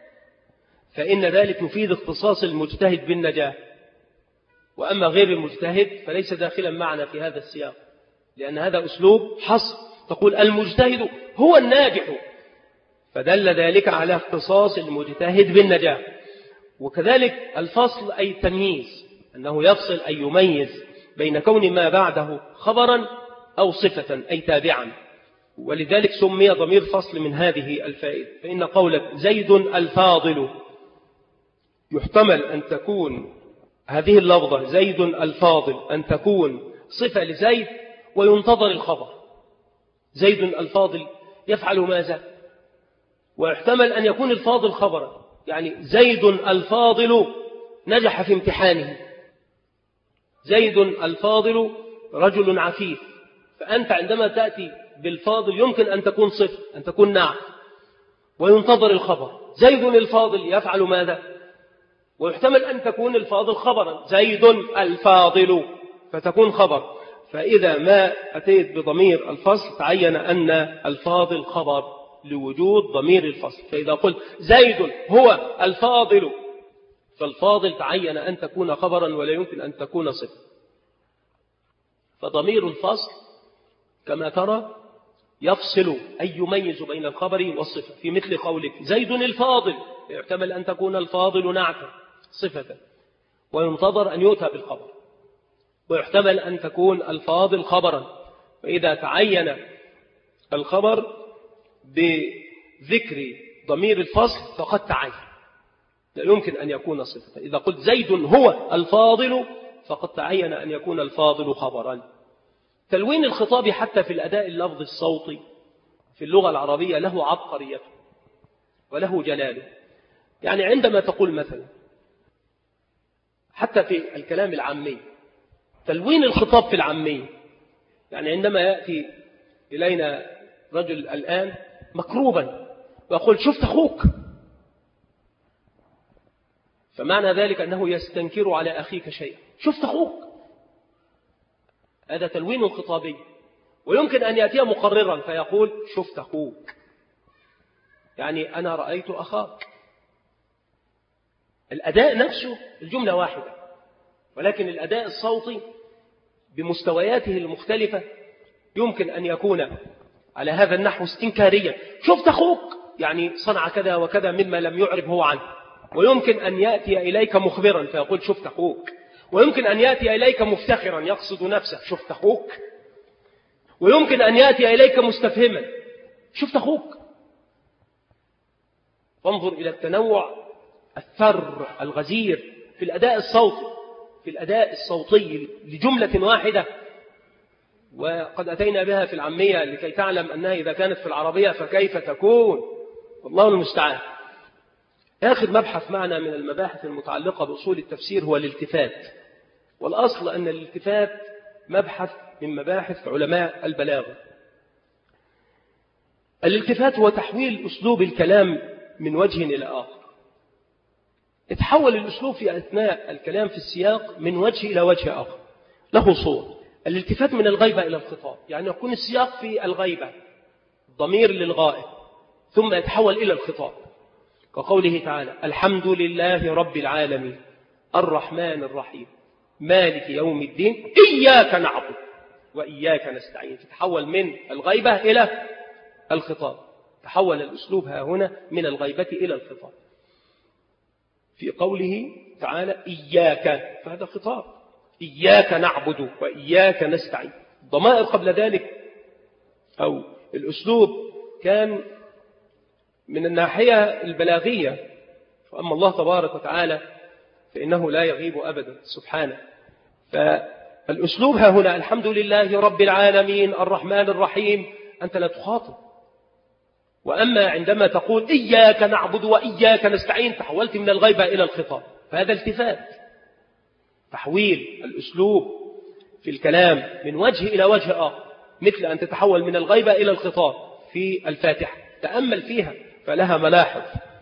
فإن ذلك يفيد اختصاص المجتهد بالنجاح، وأما غير المجتهد فليس داخلا معنا في هذا السياق، لأن هذا أسلوب حصر. تقول المجتهد هو الناجح، فدل ذلك على اختصاص المجتهد بالنجاح. وكذلك الفصل أي تمييز، أنه يفصل أي يميز بين كون ما بعده خبرا أو صفة أي تابعا، ولذلك سمي ضمير فصل من هذه الفائدة. فإن قولك زيد الفاضل يحتمل أن تكون هذه اللفظة زيد الفاضل أن تكون صفة لزيد وينتظر الخبر، زيد الفاضل يفعل ماذا، ويحتمل أن يكون الفاضل خبرا، يعني زيد الفاضل نجح في امتحانه، زيد الفاضل رجل عفيف. فأنت عندما تأتي بالفاضل يمكن أن تكون صفة، أن تكون نعت، وينتظر الخبر زيد الفاضل يفعل ماذا، ويحتمل أن تكون الفاضل خبرا، زيد الفاضل فتكون خبر. فإذا ما أتيت بضمير الفصل تعين أن الفاضل خبر لوجود ضمير الفصل. فإذا قلت زيد هو الفاضل فالفاضل تعين أن تكون خبرا ولا يمكن أن تكون صفة. فضمير الفصل كما ترى يفصل أي يميز بين الخبر والصفة، في مثل قولك زيد الفاضل يحتمل أن تكون الفاضل نعتا صفة وينتظر أن يؤتى بالخبر، ويحتمل أن تكون الفاضل خبرا. فإذا تعين الخبر بذكر ضمير الفصل فقد تعين، لا يمكن أن يكون صفة. إذا قلت زيد هو الفاضل فقد تعين أن يكون الفاضل خبرا. تلوين الخطاب حتى في الأداء اللفظ الصوتي في اللغة العربية له عبقريته وله جلاله. يعني عندما تقول مثلا حتى في الكلام العامي تلوين الخطاب في العامي، يعني عندما يأتي إلينا رجل الآن مكروبا ويقول شفت أخوك، فمعنى ذلك أنه يستنكر على أخيك شيئا، شفت أخوك، هذا تلوين خطابي. ويمكن أن يأتي مقررا فيقول شفت أخوك، يعني أنا رأيت أخاك. الأداء نفسه الجملة واحدة، ولكن الأداء الصوتي بمستوياته المختلفة يمكن أن يكون على هذا النحو استنكاريا، شفت أخوك يعني صنع كذا وكذا مما لم يعرب هو عنه. ويمكن أن يأتي إليك مخبرا فيقول شفت أخوك، ويمكن أن يأتي إليك مفتخرا يقصد نفسه شفت أخوك، ويمكن أن يأتي إليك مستفهما شفت أخوك. وانظر إلى التنوع الثر الغزير في الأداء الصوتي في الأداء الصوتي لجملة واحدة، وقد أتينا بها في العامية لكي تعلم أنها إذا كانت في العربية فكيف تكون، والله المستعان. آخر مبحث معنا من المباحث المتعلقة بأصول التفسير هو الالتفات، والأصل أن الالتفات مبحث من مباحث علماء البلاغة. الالتفات هو تحويل أسلوب الكلام من وجه إلى آخر. اتحول الأسلوب في أثناء الكلام في السياق من وجه إلى وجه آخر له صور. الالتفات من الغيبة إلى الخطاب، يعني يكون السياق في الغيبة ضمير للغائب ثم يتحول إلى الخطاب، كقوله تعالى الحمد لله رب العالمين الرحمن الرحيم مالك يوم الدين إياك نعبد وإياك نستعين. تتحول من الغيبة إلى الخطاب، تحول الأسلوب ها هنا من الغيبة إلى الخطاب. في قوله تعالى إياك فهذا خطاب، إياك نعبد وإياك نستعين. الضمائر قبل ذلك أو الأسلوب كان من الناحية البلاغية، وأما الله تبارك وتعالى فإنه لا يغيب أبدا سبحانه. فالأسلوب ها هنا الحمد لله رب العالمين الرحمن الرحيم أنت لا تخاطب. وأما عندما تقول إياك نعبد وإياك نستعين تحولت من الغيبة إلى الخطاب، فهذا التفات، تحويل الأسلوب في الكلام من وجه إلى وجه آخر، مثل أن تتحول من الغيبة إلى الخطاب في الفاتحة. تأمل فيها فلها ملاحظ.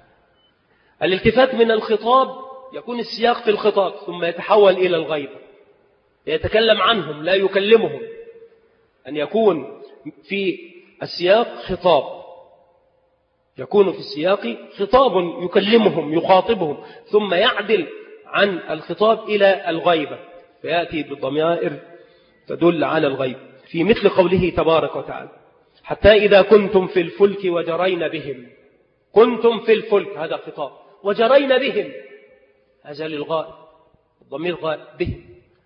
الالتفات من الخطاب يكون السياق في الخطاب ثم يتحول إلى الغيبة، يتكلم عنهم لا يكلمهم، أن يكون في السياق خطاب، يكون في السياق خطاب يكلمهم يخاطبهم ثم يعدل عن الخطاب إلى الغيبة فيأتي بالضمائر تدل على الغيب، في مثل قوله تبارك وتعالى حتى إذا كنتم في الفلك وجرين بهم. كنتم في الفلك هذا خطاب، وجرين بهم هذا للغائب، الضمير غائب بهم.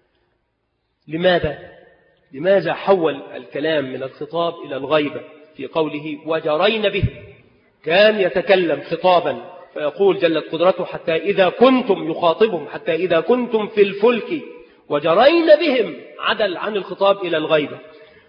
لماذا؟ لماذا حول الكلام من الخطاب إلى الغيبة في قوله وجرين بهم؟ كان يتكلم خطابا فيقول جلت قدرته حتى إذا كنتم يخاطبهم حتى إذا كنتم في الفلك وجرين بهم، عدل عن الخطاب إلى الغيبة.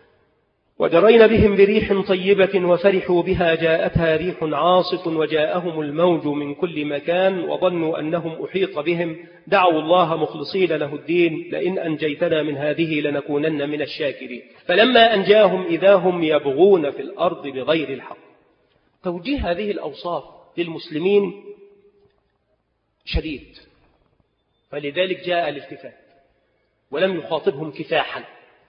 وجرين بهم بريح طيبة وفرحوا بها جاءتها ريح عاصف وجاءهم الموج من كل مكان وظنوا أنهم أحيط بهم دعوا الله مخلصين له الدين لئن أنجيتنا من هذه لنكونن من الشاكرين فلما أنجاهم إذا هم يبغون في الأرض بغير الحق. توجيه هذه الأوصاف للمسلمين شديد، فلذلك جاء الالتفات ولم يخاطبهم كفاحا.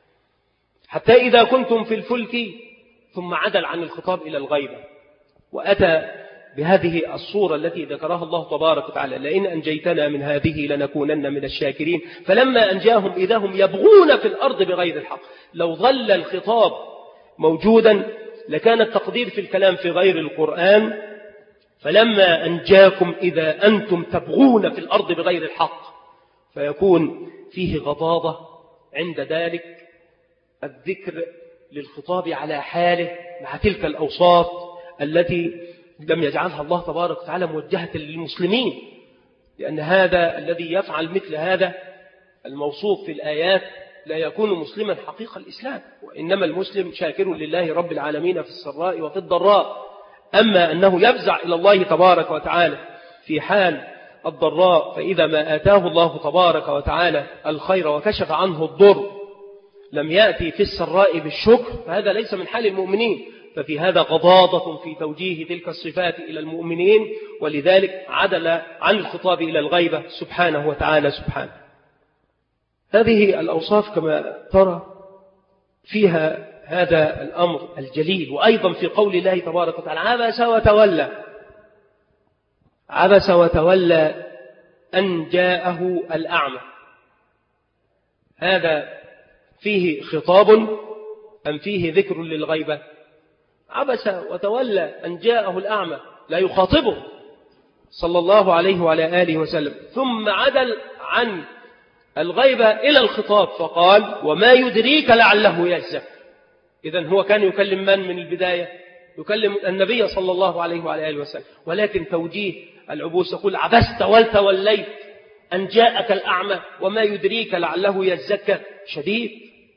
حتى إذا كنتم في الفلك ثم عدل عن الخطاب إلى الغيبة، وأتى بهذه الصورة التي ذكرها الله تبارك وتعالى لئن أنجيتنا من هذه لنكونن من الشاكرين فلما أنجاهم إذا هم يبغون في الأرض بغير الحق. لو ظل الخطاب موجودا لكان التقدير في الكلام في غير القرآن فلما أنجاكم إذا أنتم تبغون في الأرض بغير الحق، فيكون فيه غضاضة عند ذلك الذكر للخطاب على حاله مع تلك الأوصاف التي لم يجعلها الله تبارك وتعالى موجهة للمسلمين، لأن هذا الذي يفعل مثل هذا الموصوف في الآيات لا يكون مسلما حقيقة الإسلام، وإنما المسلم شاكر لله رب العالمين في السراء وفي الضراء. أما أنه يفزع إلى الله تبارك وتعالى في حال الضراء فإذا ما آتاه الله تبارك وتعالى الخير وكشف عنه الضر لم يأتي في السراء بالشكر، فهذا ليس من حال المؤمنين. ففي هذا غضاضة في توجيه تلك الصفات إلى المؤمنين، ولذلك عدل عن الخطاب إلى الغيبة سبحانه وتعالى سبحانه. هذه الأوصاف كما ترى فيها هذا الأمر الجليل. وأيضا في قول الله تبارك وتعالى عبس وتولى، عبس وتولى أن جاءه الأعمى، هذا فيه خطاب أم فيه ذكر للغيبة؟ عبس وتولى أن جاءه الأعمى، لا يخاطبه صلى الله عليه وعلى آله وسلم. ثم عدل عن الغيبة إلى الخطاب فقال وما يدريك لعله يزكى. إذن هو كان يكلم من من البداية؟ يكلم النبي صلى الله عليه وعلى آله وسلم، ولكن توجيه العبوس يقول عبست وتوليت أن جاءك الأعمى وما يدريك لعله يزكى شديد،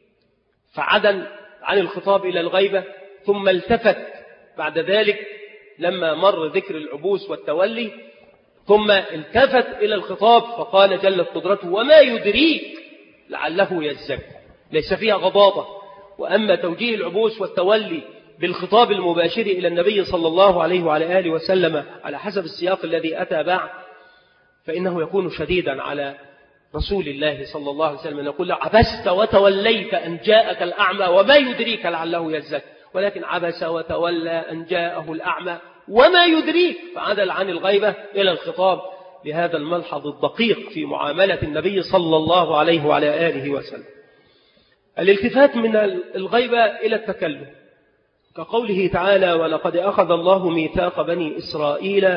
فعدل عن الخطاب إلى الغيبة. ثم التفت بعد ذلك لما مر ذكر العبوس والتولي، ثم التفت إلى الخطاب فقال جلت قدرته وما يدريك لعله يزكى، ليس فيها غضاضة. وأما توجيه العبوس والتولي بالخطاب المباشر إلى النبي صلى الله عليه وعلى آله وسلم على حسب السياق الذي أتى بعد فإنه يكون شديدا على رسول الله صلى الله عليه وسلم أن يقول عبست وتوليت أن جاءك الأعمى وما يدريك لعله يزكى، ولكن عبس وتولى أن جاءه الأعمى وما يدريك، فعدل عن الغيبة إلى الخطاب بهذا الملحظ الدقيق في معاملة النبي صلى الله عليه وعلى آله وسلم. الالتفات من الغيبة إلى التكلم كقوله تعالى ولقد أخذ الله ميثاق بني إسرائيل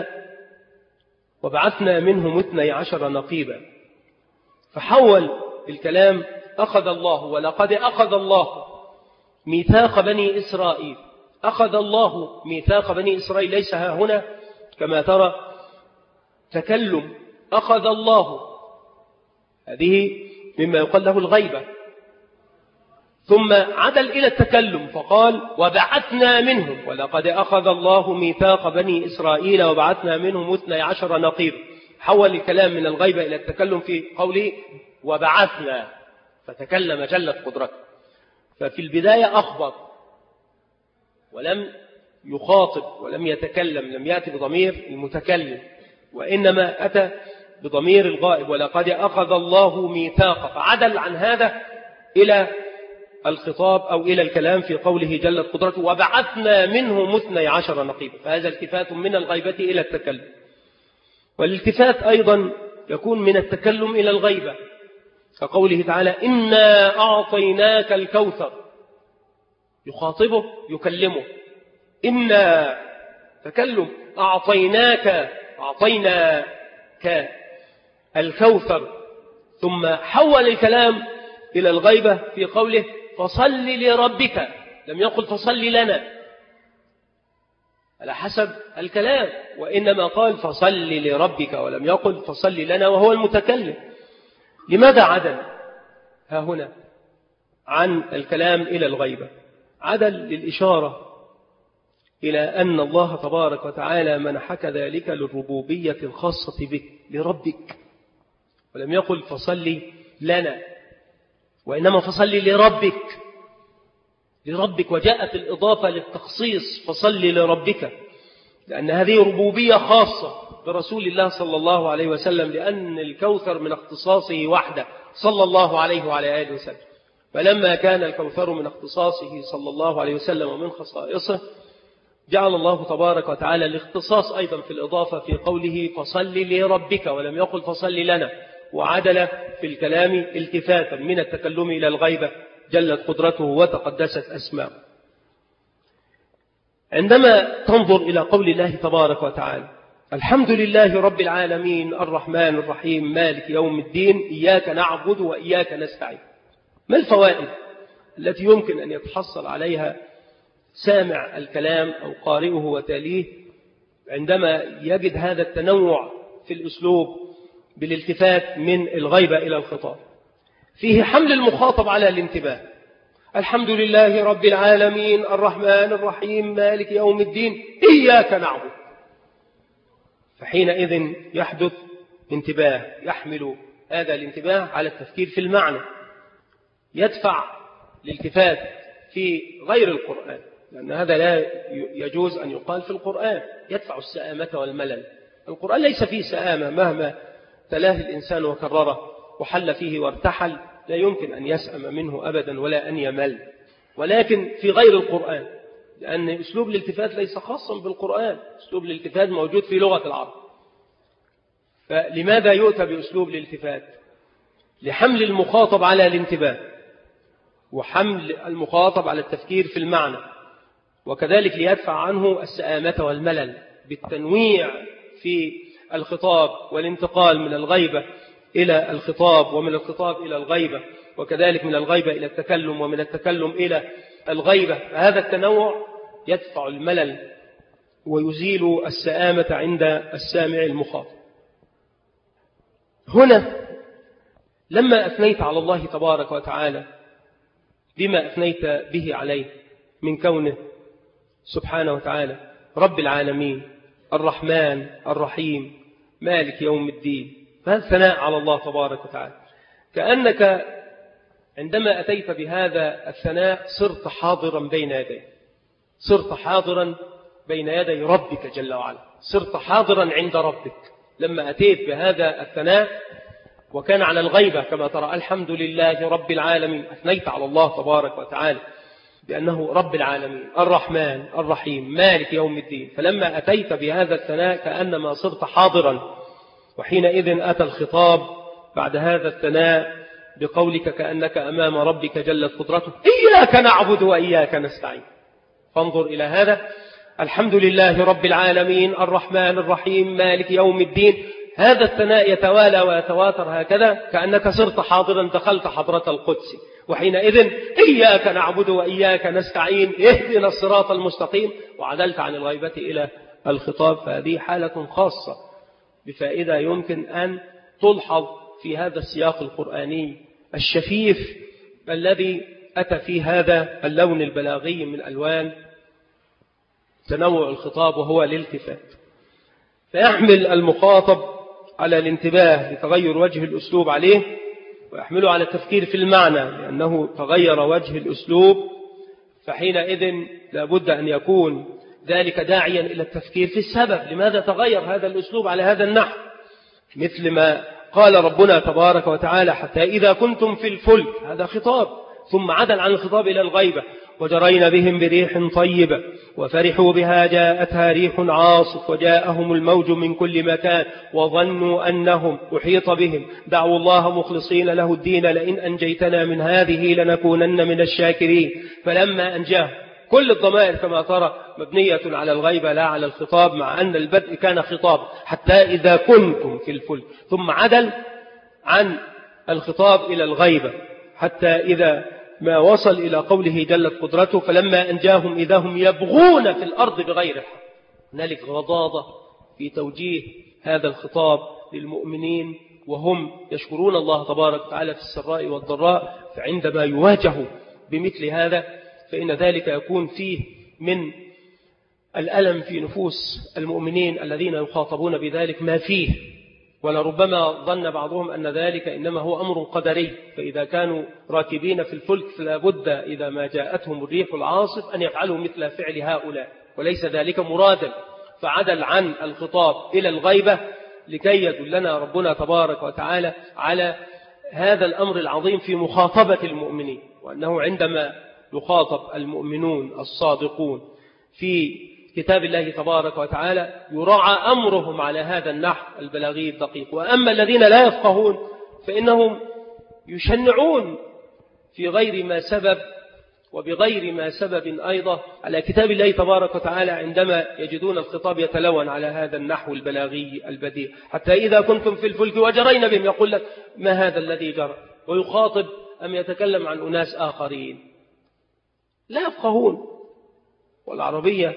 وبعثنا منهم اثني عشر نقيبا، فحول الكلام أخذ الله ولقد أخذ الله ميثاق بني إسرائيل. أخذ الله ميثاق بني إسرائيل ليس ها هنا كما ترى تكلم أخذ الله، هذه مما يقال له الغيبة. ثم عدل إلى التكلم فقال وبعثنا منهم ولقد أخذ الله ميثاق بني إسرائيل وبعثنا منهم اثني عشر نقيب. حول الكلام من الغيبة إلى التكلم في قوله وبعثنا، فتكلم جلت قدرته. ففي البداية أخبر ولم يخاطب ولم يتكلم، لم يأتي بضمير المتكلم وإنما أتى بضمير الغائب ولقد أخذ الله ميثاق، فعدل عن هذا إلى الخطاب أو إلى الكلام في قوله جلت قدرته وبعثنا منهم اثني عشر نقيبا. فهذا التفات من الغيبة إلى التكلم. والالتفات أيضا يكون من التكلم إلى الغيبة كقوله تعالى إنا أعطيناك الكوثر، يخاطبه يكلمه، إنا تكلم أعطيناك أعطيناك الكوثر. ثم حول الكلام إلى الغيبة في قوله فصل لربك، لم يقل فصل لنا على حسب الكلام، وإنما قال فصل لربك ولم يقل فصل لنا وهو المتكلم. لماذا عدل ها هنا عن الكلام إلى الغيبة؟ عدل للإشارة إلى أن الله تبارك وتعالى منحك ذلك للربوبية الخاصة بك لربك، ولم يقل فصل لنا وإنما فصل لربك لربك وجاءت الإضافة للتخصيص فصل لربك، لأن هذه ربوبية خاصة برسول الله صلى الله عليه وسلم، لأن الكوثر من اختصاصه وحده صلى الله عليه وعلى آله وسلم. فلما كان الكوثر من اختصاصه صلى الله عليه وسلم ومن خصائصه جعل الله تبارك وتعالى الاختصاص أيضا في الإضافة في قوله فصل لربك ولم يقل فصل لنا، وعدل في الكلام التفاتا من التكلم إلى الغيبة جلت قدرته وتقدست أسماءه. عندما تنظر إلى قول الله تبارك وتعالى الحمد لله رب العالمين الرحمن الرحيم مالك يوم الدين إياك نعبد وإياك نستعين، ما الفوائد التي يمكن أن يتحصل عليها سامع الكلام أو قارئه وتاليه عندما يجد هذا التنوع في الأسلوب بالالتفات من الغيبة إلى الخطاب؟ فيه حمل المخاطب على الانتباه، الحمد لله رب العالمين الرحمن الرحيم مالك يوم الدين إياك نعبد، فحينئذ يحدث انتباه يحمل هذا الانتباه على التفكير في المعنى، يدفع الالتفات في غير القرآن، لأن هذا لا يجوز أن يقال في القرآن، يدفع السآمة والملل. القرآن ليس فيه سآمة، مهما تلاه الإنسان وكرره وحل فيه وارتحل لا يمكن أن يسأم منه أبدا ولا أن يمل، ولكن في غير القرآن، لأن أسلوب الالتفات ليس خاصا بالقرآن، أسلوب الالتفات موجود في لغة العرب. فلماذا يؤتى بأسلوب الالتفات؟ لحمل المخاطب على الانتباه وحمل المخاطب على التفكير في المعنى، وكذلك ليدفع عنه السآمة والملل بالتنويع في الخطاب والانتقال من الغيبة إلى الخطاب ومن الخطاب إلى الغيبة، وكذلك من الغيبة إلى التكلم ومن التكلم إلى الغيبة. فهذا التنوع يدفع الملل ويزيل السآمة عند السامع المخاطب. هنا لما أثنيت على الله تبارك وتعالى بما أثنيت به عليه من كونه سبحانه وتعالى رب العالمين الرحمن الرحيم مالك يوم الدين، فهذا ثناء على الله تبارك وتعالى. كأنك عندما أتيت بهذا الثناء صرت حاضرا بين يديه، صرت حاضرا بين يدي ربك جل وعلا، صرت حاضرا عند ربك لما أتيت بهذا الثناء. وكان على الغيبة كما ترى الحمد لله رب العالمين، أثنيت على الله تبارك وتعالى بأنه رب العالمين الرحمن الرحيم مالك يوم الدين. فلما أتيت بهذا الثناء كأنما صرت حاضرا، وحينئذ أتى الخطاب بعد هذا الثناء بقولك كأنك أمام ربك جلت قدرته إياك نعبد وإياك نستعين. فانظر إلى هذا، الحمد لله رب العالمين الرحمن الرحيم مالك يوم الدين، هذا الثناء يتوالى ويتواتر هكذا كأنك صرت حاضرا دخلت حضرة القدس. وحينئذ إياك نعبد وإياك نستعين اهدنا الصراط المستقيم، وعدلت عن الغيبة إلى الخطاب. فهذه حالة خاصة بفائدة يمكن أن تلحظ في هذا السياق القرآني الشفيف الذي أتى فيه هذا اللون البلاغي من ألوان تنوع الخطاب وهو الالتفات. فيحمل المخاطب على الانتباه لتغير وجه الأسلوب عليه، ويحمله على التفكير في المعنى لأنه تغير وجه الأسلوب. فحينئذ لابد أن يكون ذلك داعيا إلى التفكير في السبب لماذا تغير هذا الأسلوب على هذا النحو، مثل ما قال ربنا تبارك وتعالى حتى إذا كنتم في الفلك، هذا خطاب، ثم عدل عن الخطاب إلى الغيبة، وجرينا بهم بريح طيبة وفرحوا بها جاءتها ريح عاصف وجاءهم الموج من كل مكان وظنوا أنهم أحيط بهم دعوا الله مخلصين له الدين لئن أنجيتنا من هذه لنكونن من الشاكرين. فلما أنجاه، كل الضمائر كما ترى مبنية على الغيبة لا على الخطاب، مع أن البدء كان خطاب حتى إذا كنتم في الفلك، ثم عدل عن الخطاب إلى الغيبة حتى إذا ما وصل إلى قوله جلت قدرته فلما أنجاهم إذا هم يبغون في الأرض بغير الحق. هنالك غضاضة في توجيه هذا الخطاب للمؤمنين وهم يشكرون الله تبارك وتعالى في السراء والضراء. فعندما يواجهوا بمثل هذا فإن ذلك يكون فيه من الألم في نفوس المؤمنين الذين يخاطبون بذلك ما فيه، ولربما ظن بعضهم أن ذلك إنما هو أمر قدري، فإذا كانوا راكبين في الفلك فلا بد إذا ما جاءتهم الريح العاصف أن يفعلوا مثل فعل هؤلاء، وليس ذلك مرادا. فعدل عن الخطاب إلى الغيبة لكي يدلنا ربنا تبارك وتعالى على هذا الأمر العظيم في مخاطبة المؤمنين، وأنه عندما يخاطب المؤمنون الصادقون في كتاب الله تبارك وتعالى يراعى أمرهم على هذا النحو البلاغي الدقيق. وأما الذين لا يفقهون فإنهم يشنعون في غير ما سبب وبغير ما سبب أيضا على كتاب الله تبارك وتعالى عندما يجدون الخطاب يتلون على هذا النحو البلاغي البديع. حتى إذا كنتم في الفلك وجرينا بهم، يقول لك ما هذا الذي جرى، ويخاطب أم يتكلم عن أناس آخرين لا يفقهون. والعربية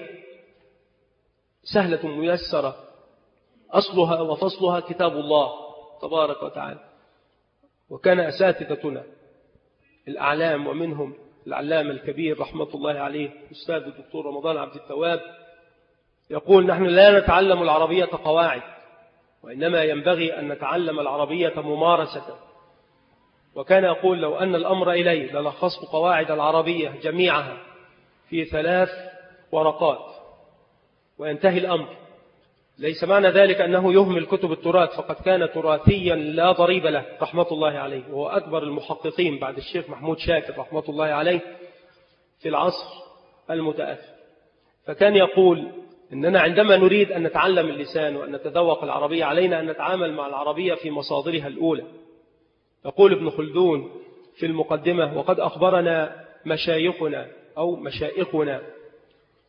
سهلة ميسرة، أصلها وفصلها كتاب الله تبارك وتعالى. وكان أساتذتنا الأعلام ومنهم العلامة الكبير رحمة الله عليه أستاذ الدكتور رمضان عبد التواب يقول نحن لا نتعلم العربية قواعد، وإنما ينبغي أن نتعلم العربية ممارسة. وكان يقول لو أن الأمر إلي للخصت قواعد العربية جميعها في ثلاث ورقات وينتهي الأمر. ليس معنى ذلك أنه يهمل كتب التراث، فقد كان تراثيا لا ضريب له رحمة الله عليه، وهو أكبر المحققين بعد الشيخ محمود شاكر رحمة الله عليه في العصر المتأخر. فكان يقول إننا عندما نريد أن نتعلم اللسان وأن نتذوق العربية علينا أن نتعامل مع العربية في مصادرها الأولى. يقول ابن خلدون في المقدمة وقد أخبرنا مشايخنا أو مشائخنا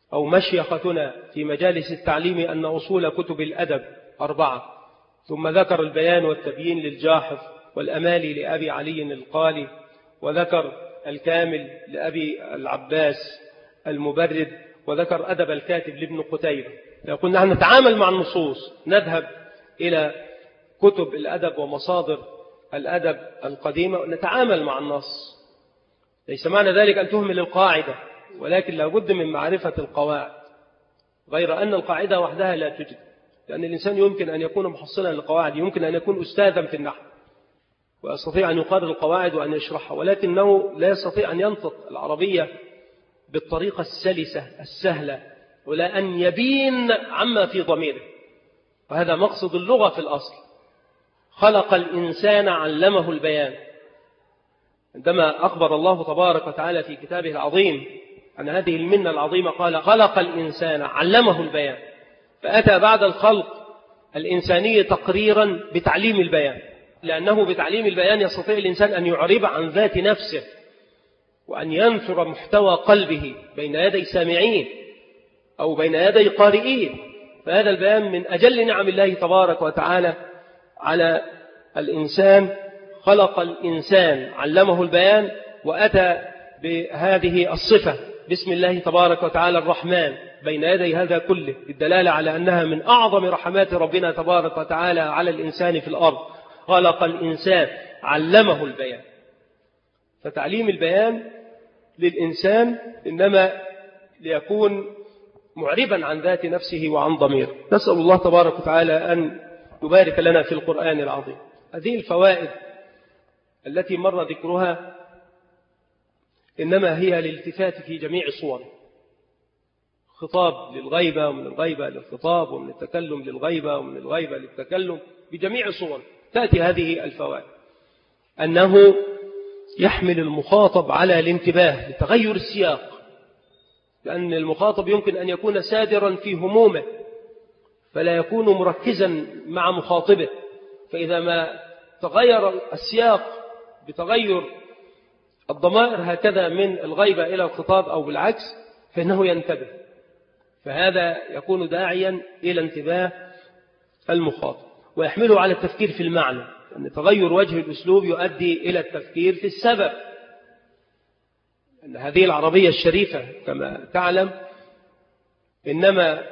أو مشيختنا في مجالس التعليم أن أصول كتب الأدب أربعة، ثم ذكر البيان والتبيين للجاحظ، والأمالي لأبي علي القالي، وذكر الكامل لأبي العباس المبرد، وذكر أدب الكاتب لابن قتيبة. يقول نحن نتعامل مع النصوص، نذهب إلى كتب الأدب ومصادر الأدب القديمة ونتعامل مع النص. ليس معنى ذلك أن تهمل القاعدة، ولكن لابد من معرفة القواعد، غير أن القاعدة وحدها لا تجد، لأن الإنسان يمكن أن يكون محصلا للقواعد، يمكن أن يكون أستاذا في النحو ويستطيع أن يقرر القواعد وأن يشرحها، ولكنه لا يستطيع أن ينطق العربية بالطريقة السلسة السهلة، ولا أن يبين عما في ضميره. وهذا مقصد اللغة في الأصل. خلق الإنسان علمه البيان. عندما أخبر الله تبارك وتعالى في كتابه العظيم عن هذه المنة العظيمة قال خلق الإنسان علمه البيان، فأتى بعد الخلق الإنساني تقريرا بتعليم البيان، لأنه بتعليم البيان يستطيع الإنسان أن يعرب عن ذات نفسه وأن ينثر محتوى قلبه بين يدي سامعين أو بين يدي قارئين. فهذا البيان من أجل نعم الله تبارك وتعالى على الإنسان. خلق الإنسان علمه البيان، وأتى بهذه الصفة بسم الله تبارك وتعالى الرحمن بين يدي هذا كله، الدلالة على أنها من أعظم رحمات ربنا تبارك وتعالى على الإنسان في الأرض. خلق الإنسان علمه البيان. فتعليم البيان للإنسان إنما ليكون معربا عن ذات نفسه وعن ضميره. نسأل الله تبارك وتعالى أن يبارك لنا في القرآن العظيم. هذه الفوائد التي مر ذكرها إنما هي الالتفات في جميع صوره. خطاب للغيبة، ومن الغيبة للخطاب، ومن التكلم للغيبة، ومن الغيبة للتكلم، بجميع صور تأتي هذه الفوائد. أنه يحمل المخاطب على الانتباه لتغير السياق، لأن المخاطب يمكن أن يكون سادرا في همومه فلا يكون مركزا مع مخاطبه، فإذا ما تغير السياق بتغير الضمائر هكذا من الغيبة إلى الخطاب أو بالعكس فإنه ينتبه، فهذا يكون داعيا إلى انتباه المخاطب، ويحمله على التفكير في المعنى، أن تغير وجه الأسلوب يؤدي إلى التفكير في السبب. أن هذه العربية الشريفة كما تعلم إنما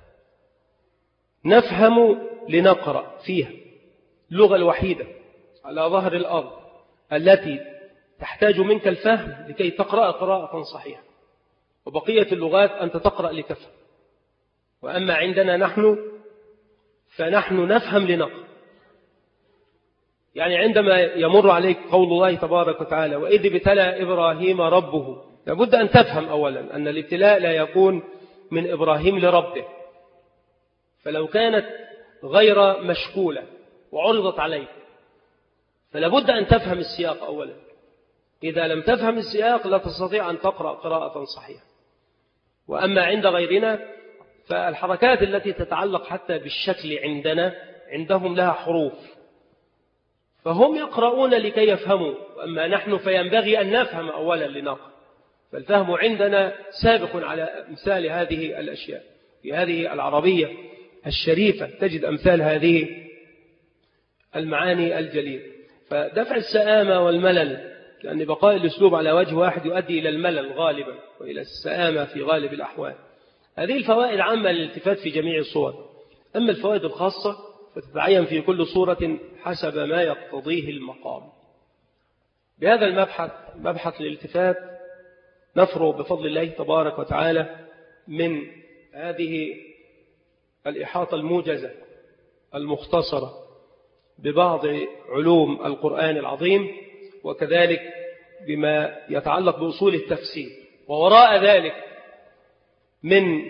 نفهم لنقرأ فيها، اللغة الوحيدة على ظهر الأرض التي تحتاج منك الفهم لكي تقرأ قراءة صحيحة، وبقية اللغات أنت تقرأ لتفهم. وأما عندنا نحن فنحن نفهم لنقرأ. يعني عندما يمر عليك قول الله تبارك وتعالى وإذ ابتلى إبراهيم ربه، لابد أن تفهم أولا أن الابتلاء لا يكون من إبراهيم لربه، فلو كانت غير مشكولة وعرضت عليك فلابد أن تفهم السياق أولا. إذا لم تفهم السياق لا تستطيع أن تقرأ قراءة صحيحة. وأما عند غيرنا فالحركات التي تتعلق حتى بالشكل عندنا عندهم لها حروف، فهم يقرؤون لكي يفهموا، وأما نحن فينبغي أن نفهم أولا لنقرأ. فالفهم عندنا سابق على مثال هذه الأشياء. في هذه العربية الشريفة تجد أمثال هذه المعاني الجليلة. فدفع السآمة والملل، لأن بقاء الأسلوب على وجه واحد يؤدي إلى الملل غالبا وإلى السآمة في غالب الأحوال. هذه الفوائد عامة للالتفات في جميع الصور. أما الفوائد الخاصة فتتعين في كل صورة حسب ما يقتضيه المقام. بهذا المبحث مبحث الالتفات نفرغ بفضل الله تبارك وتعالى من هذه الإحاطة الموجزة المختصرة ببعض علوم القرآن العظيم، وكذلك بما يتعلق بأصول التفسير، ووراء ذلك من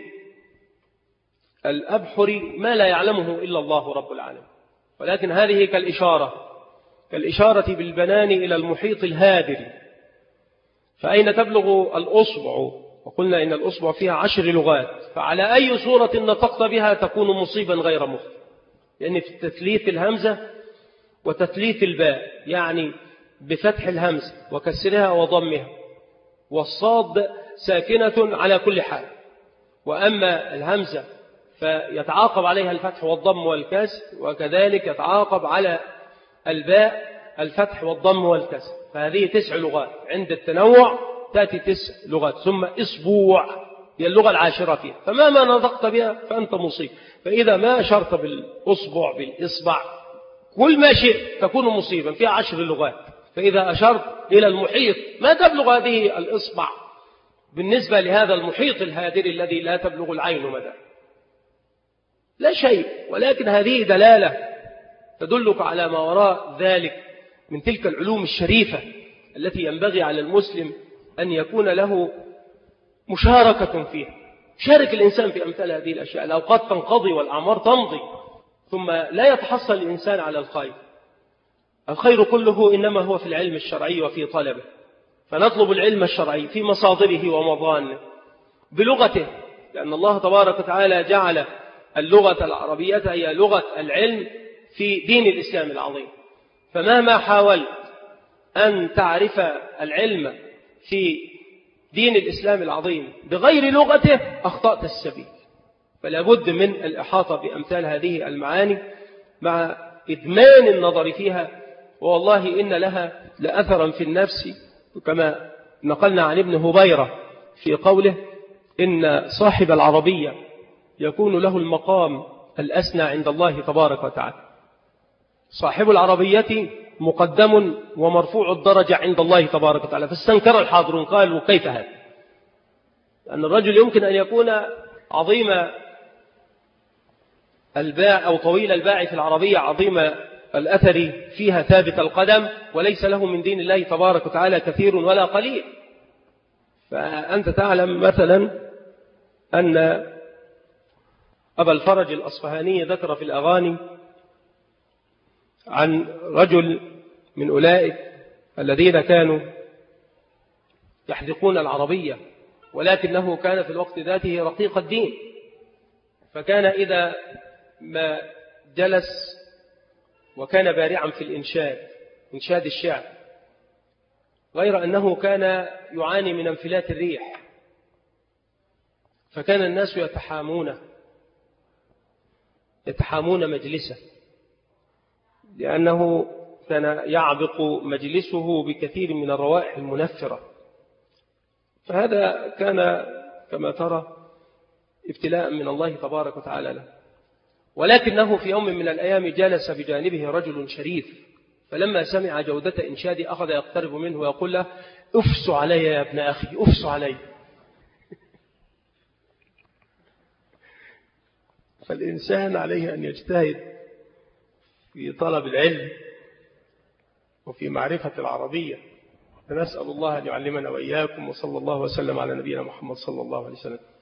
الأبحر ما لا يعلمه إلا الله رب العالمين. ولكن هذه كالإشارة كالإشارة بالبنان إلى المحيط الهادر، فأين تبلغ الأصبع؟ وقلنا إن الأصبع فيها عشر لغات، فعلى أي صورة نطقت بها تكون مصيبا غير مخطئ، لأن في تثليث الهمزة وتثليث الباء، يعني بفتح الهمزة وكسرها وضمها، والصاد ساكنة على كل حال، وأما الهمزة فيتعاقب عليها الفتح والضم والكسر، وكذلك يتعاقب على الباء الفتح والضم والكسر. فهذه تسع لغات، عند التنوع تأتي تسع لغات. ثم إصبوع هي اللغة العاشرة فيها، فمهما نطقت بها فأنت مصيب. فإذا ما أشرت بالأصبع بالإصبع كل ما شئت تكون مصيبا، فيها عشر لغات. فإذا أشرت إلى المحيط ما تبلغ هذه الإصبع بالنسبة لهذا المحيط الهادر الذي لا تبلغ العين مدى، لا شيء. ولكن هذه دلالة تدلك على ما وراء ذلك من تلك العلوم الشريفة التي ينبغي على المسلم أن يكون له مشاركة فيها. شارك الإنسان في أمثال هذه الأشياء. الأوقات تنقضي والأعمار تمضي، ثم لا يتحصل الإنسان على الخير. الخير كله إنما هو في العلم الشرعي وفي طلبه. فنطلب العلم الشرعي في مصادره ومضانه بلغته، لأن الله تبارك وتعالى جعل اللغة العربية هي لغة العلم في دين الإسلام العظيم. فمهما حاولت أن تعرف العلم في دين الإسلام العظيم بغير لغته أخطأت السبيل. فلا بد من الإحاطة بأمثال هذه المعاني مع إدمان النظر فيها، والله إن لها لأثرا في النفس، كما نقلنا عن ابن هبيرة في قوله إن صاحب العربية يكون له المقام الأسنى عند الله تبارك وتعالى. صاحب العربية مقدم ومرفوع الدرجة عند الله تبارك وتعالى. فاستنكر الحاضرون قالوا كيف هذا؟ أن الرجل يمكن أن يكون عظيم الباع أو طويل الباع في العربية، عظيم الأثر فيها ثابت القدم، وليس له من دين الله تبارك وتعالى كثير ولا قليل. فأنت تعلم مثلا أن أبا الفرج الأصفهاني ذكر في الأغاني عن رجل من أولئك الذين كانوا يحذقون العربية، ولكنه كان في الوقت ذاته رقيق الدين. فكان إذا ما جلس وكان بارعا في الإنشاد، إنشاد الشعر، غير أنه كان يعاني من انفلات الريح، فكان الناس يتحامونه يتحامون مجلسه، لأنه كان يعبق مجلسه بكثير من الروائح المنفرة. فهذا كان كما ترى ابتلاء من الله تبارك وتعالى له. ولكنه في يوم من الأيام جلس بجانبه رجل شريف، فلما سمع جودة إنشادي أخذ يقترب منه ويقول له أفس علي يا ابن أخي، أفس علي. فالإنسان عليه أن يجتهد في طلب العلم وفي معرفة العربية. فنسأل الله أن يعلمنا وإياكم، وصلى الله وسلم على نبينا محمد صلى الله عليه وسلم.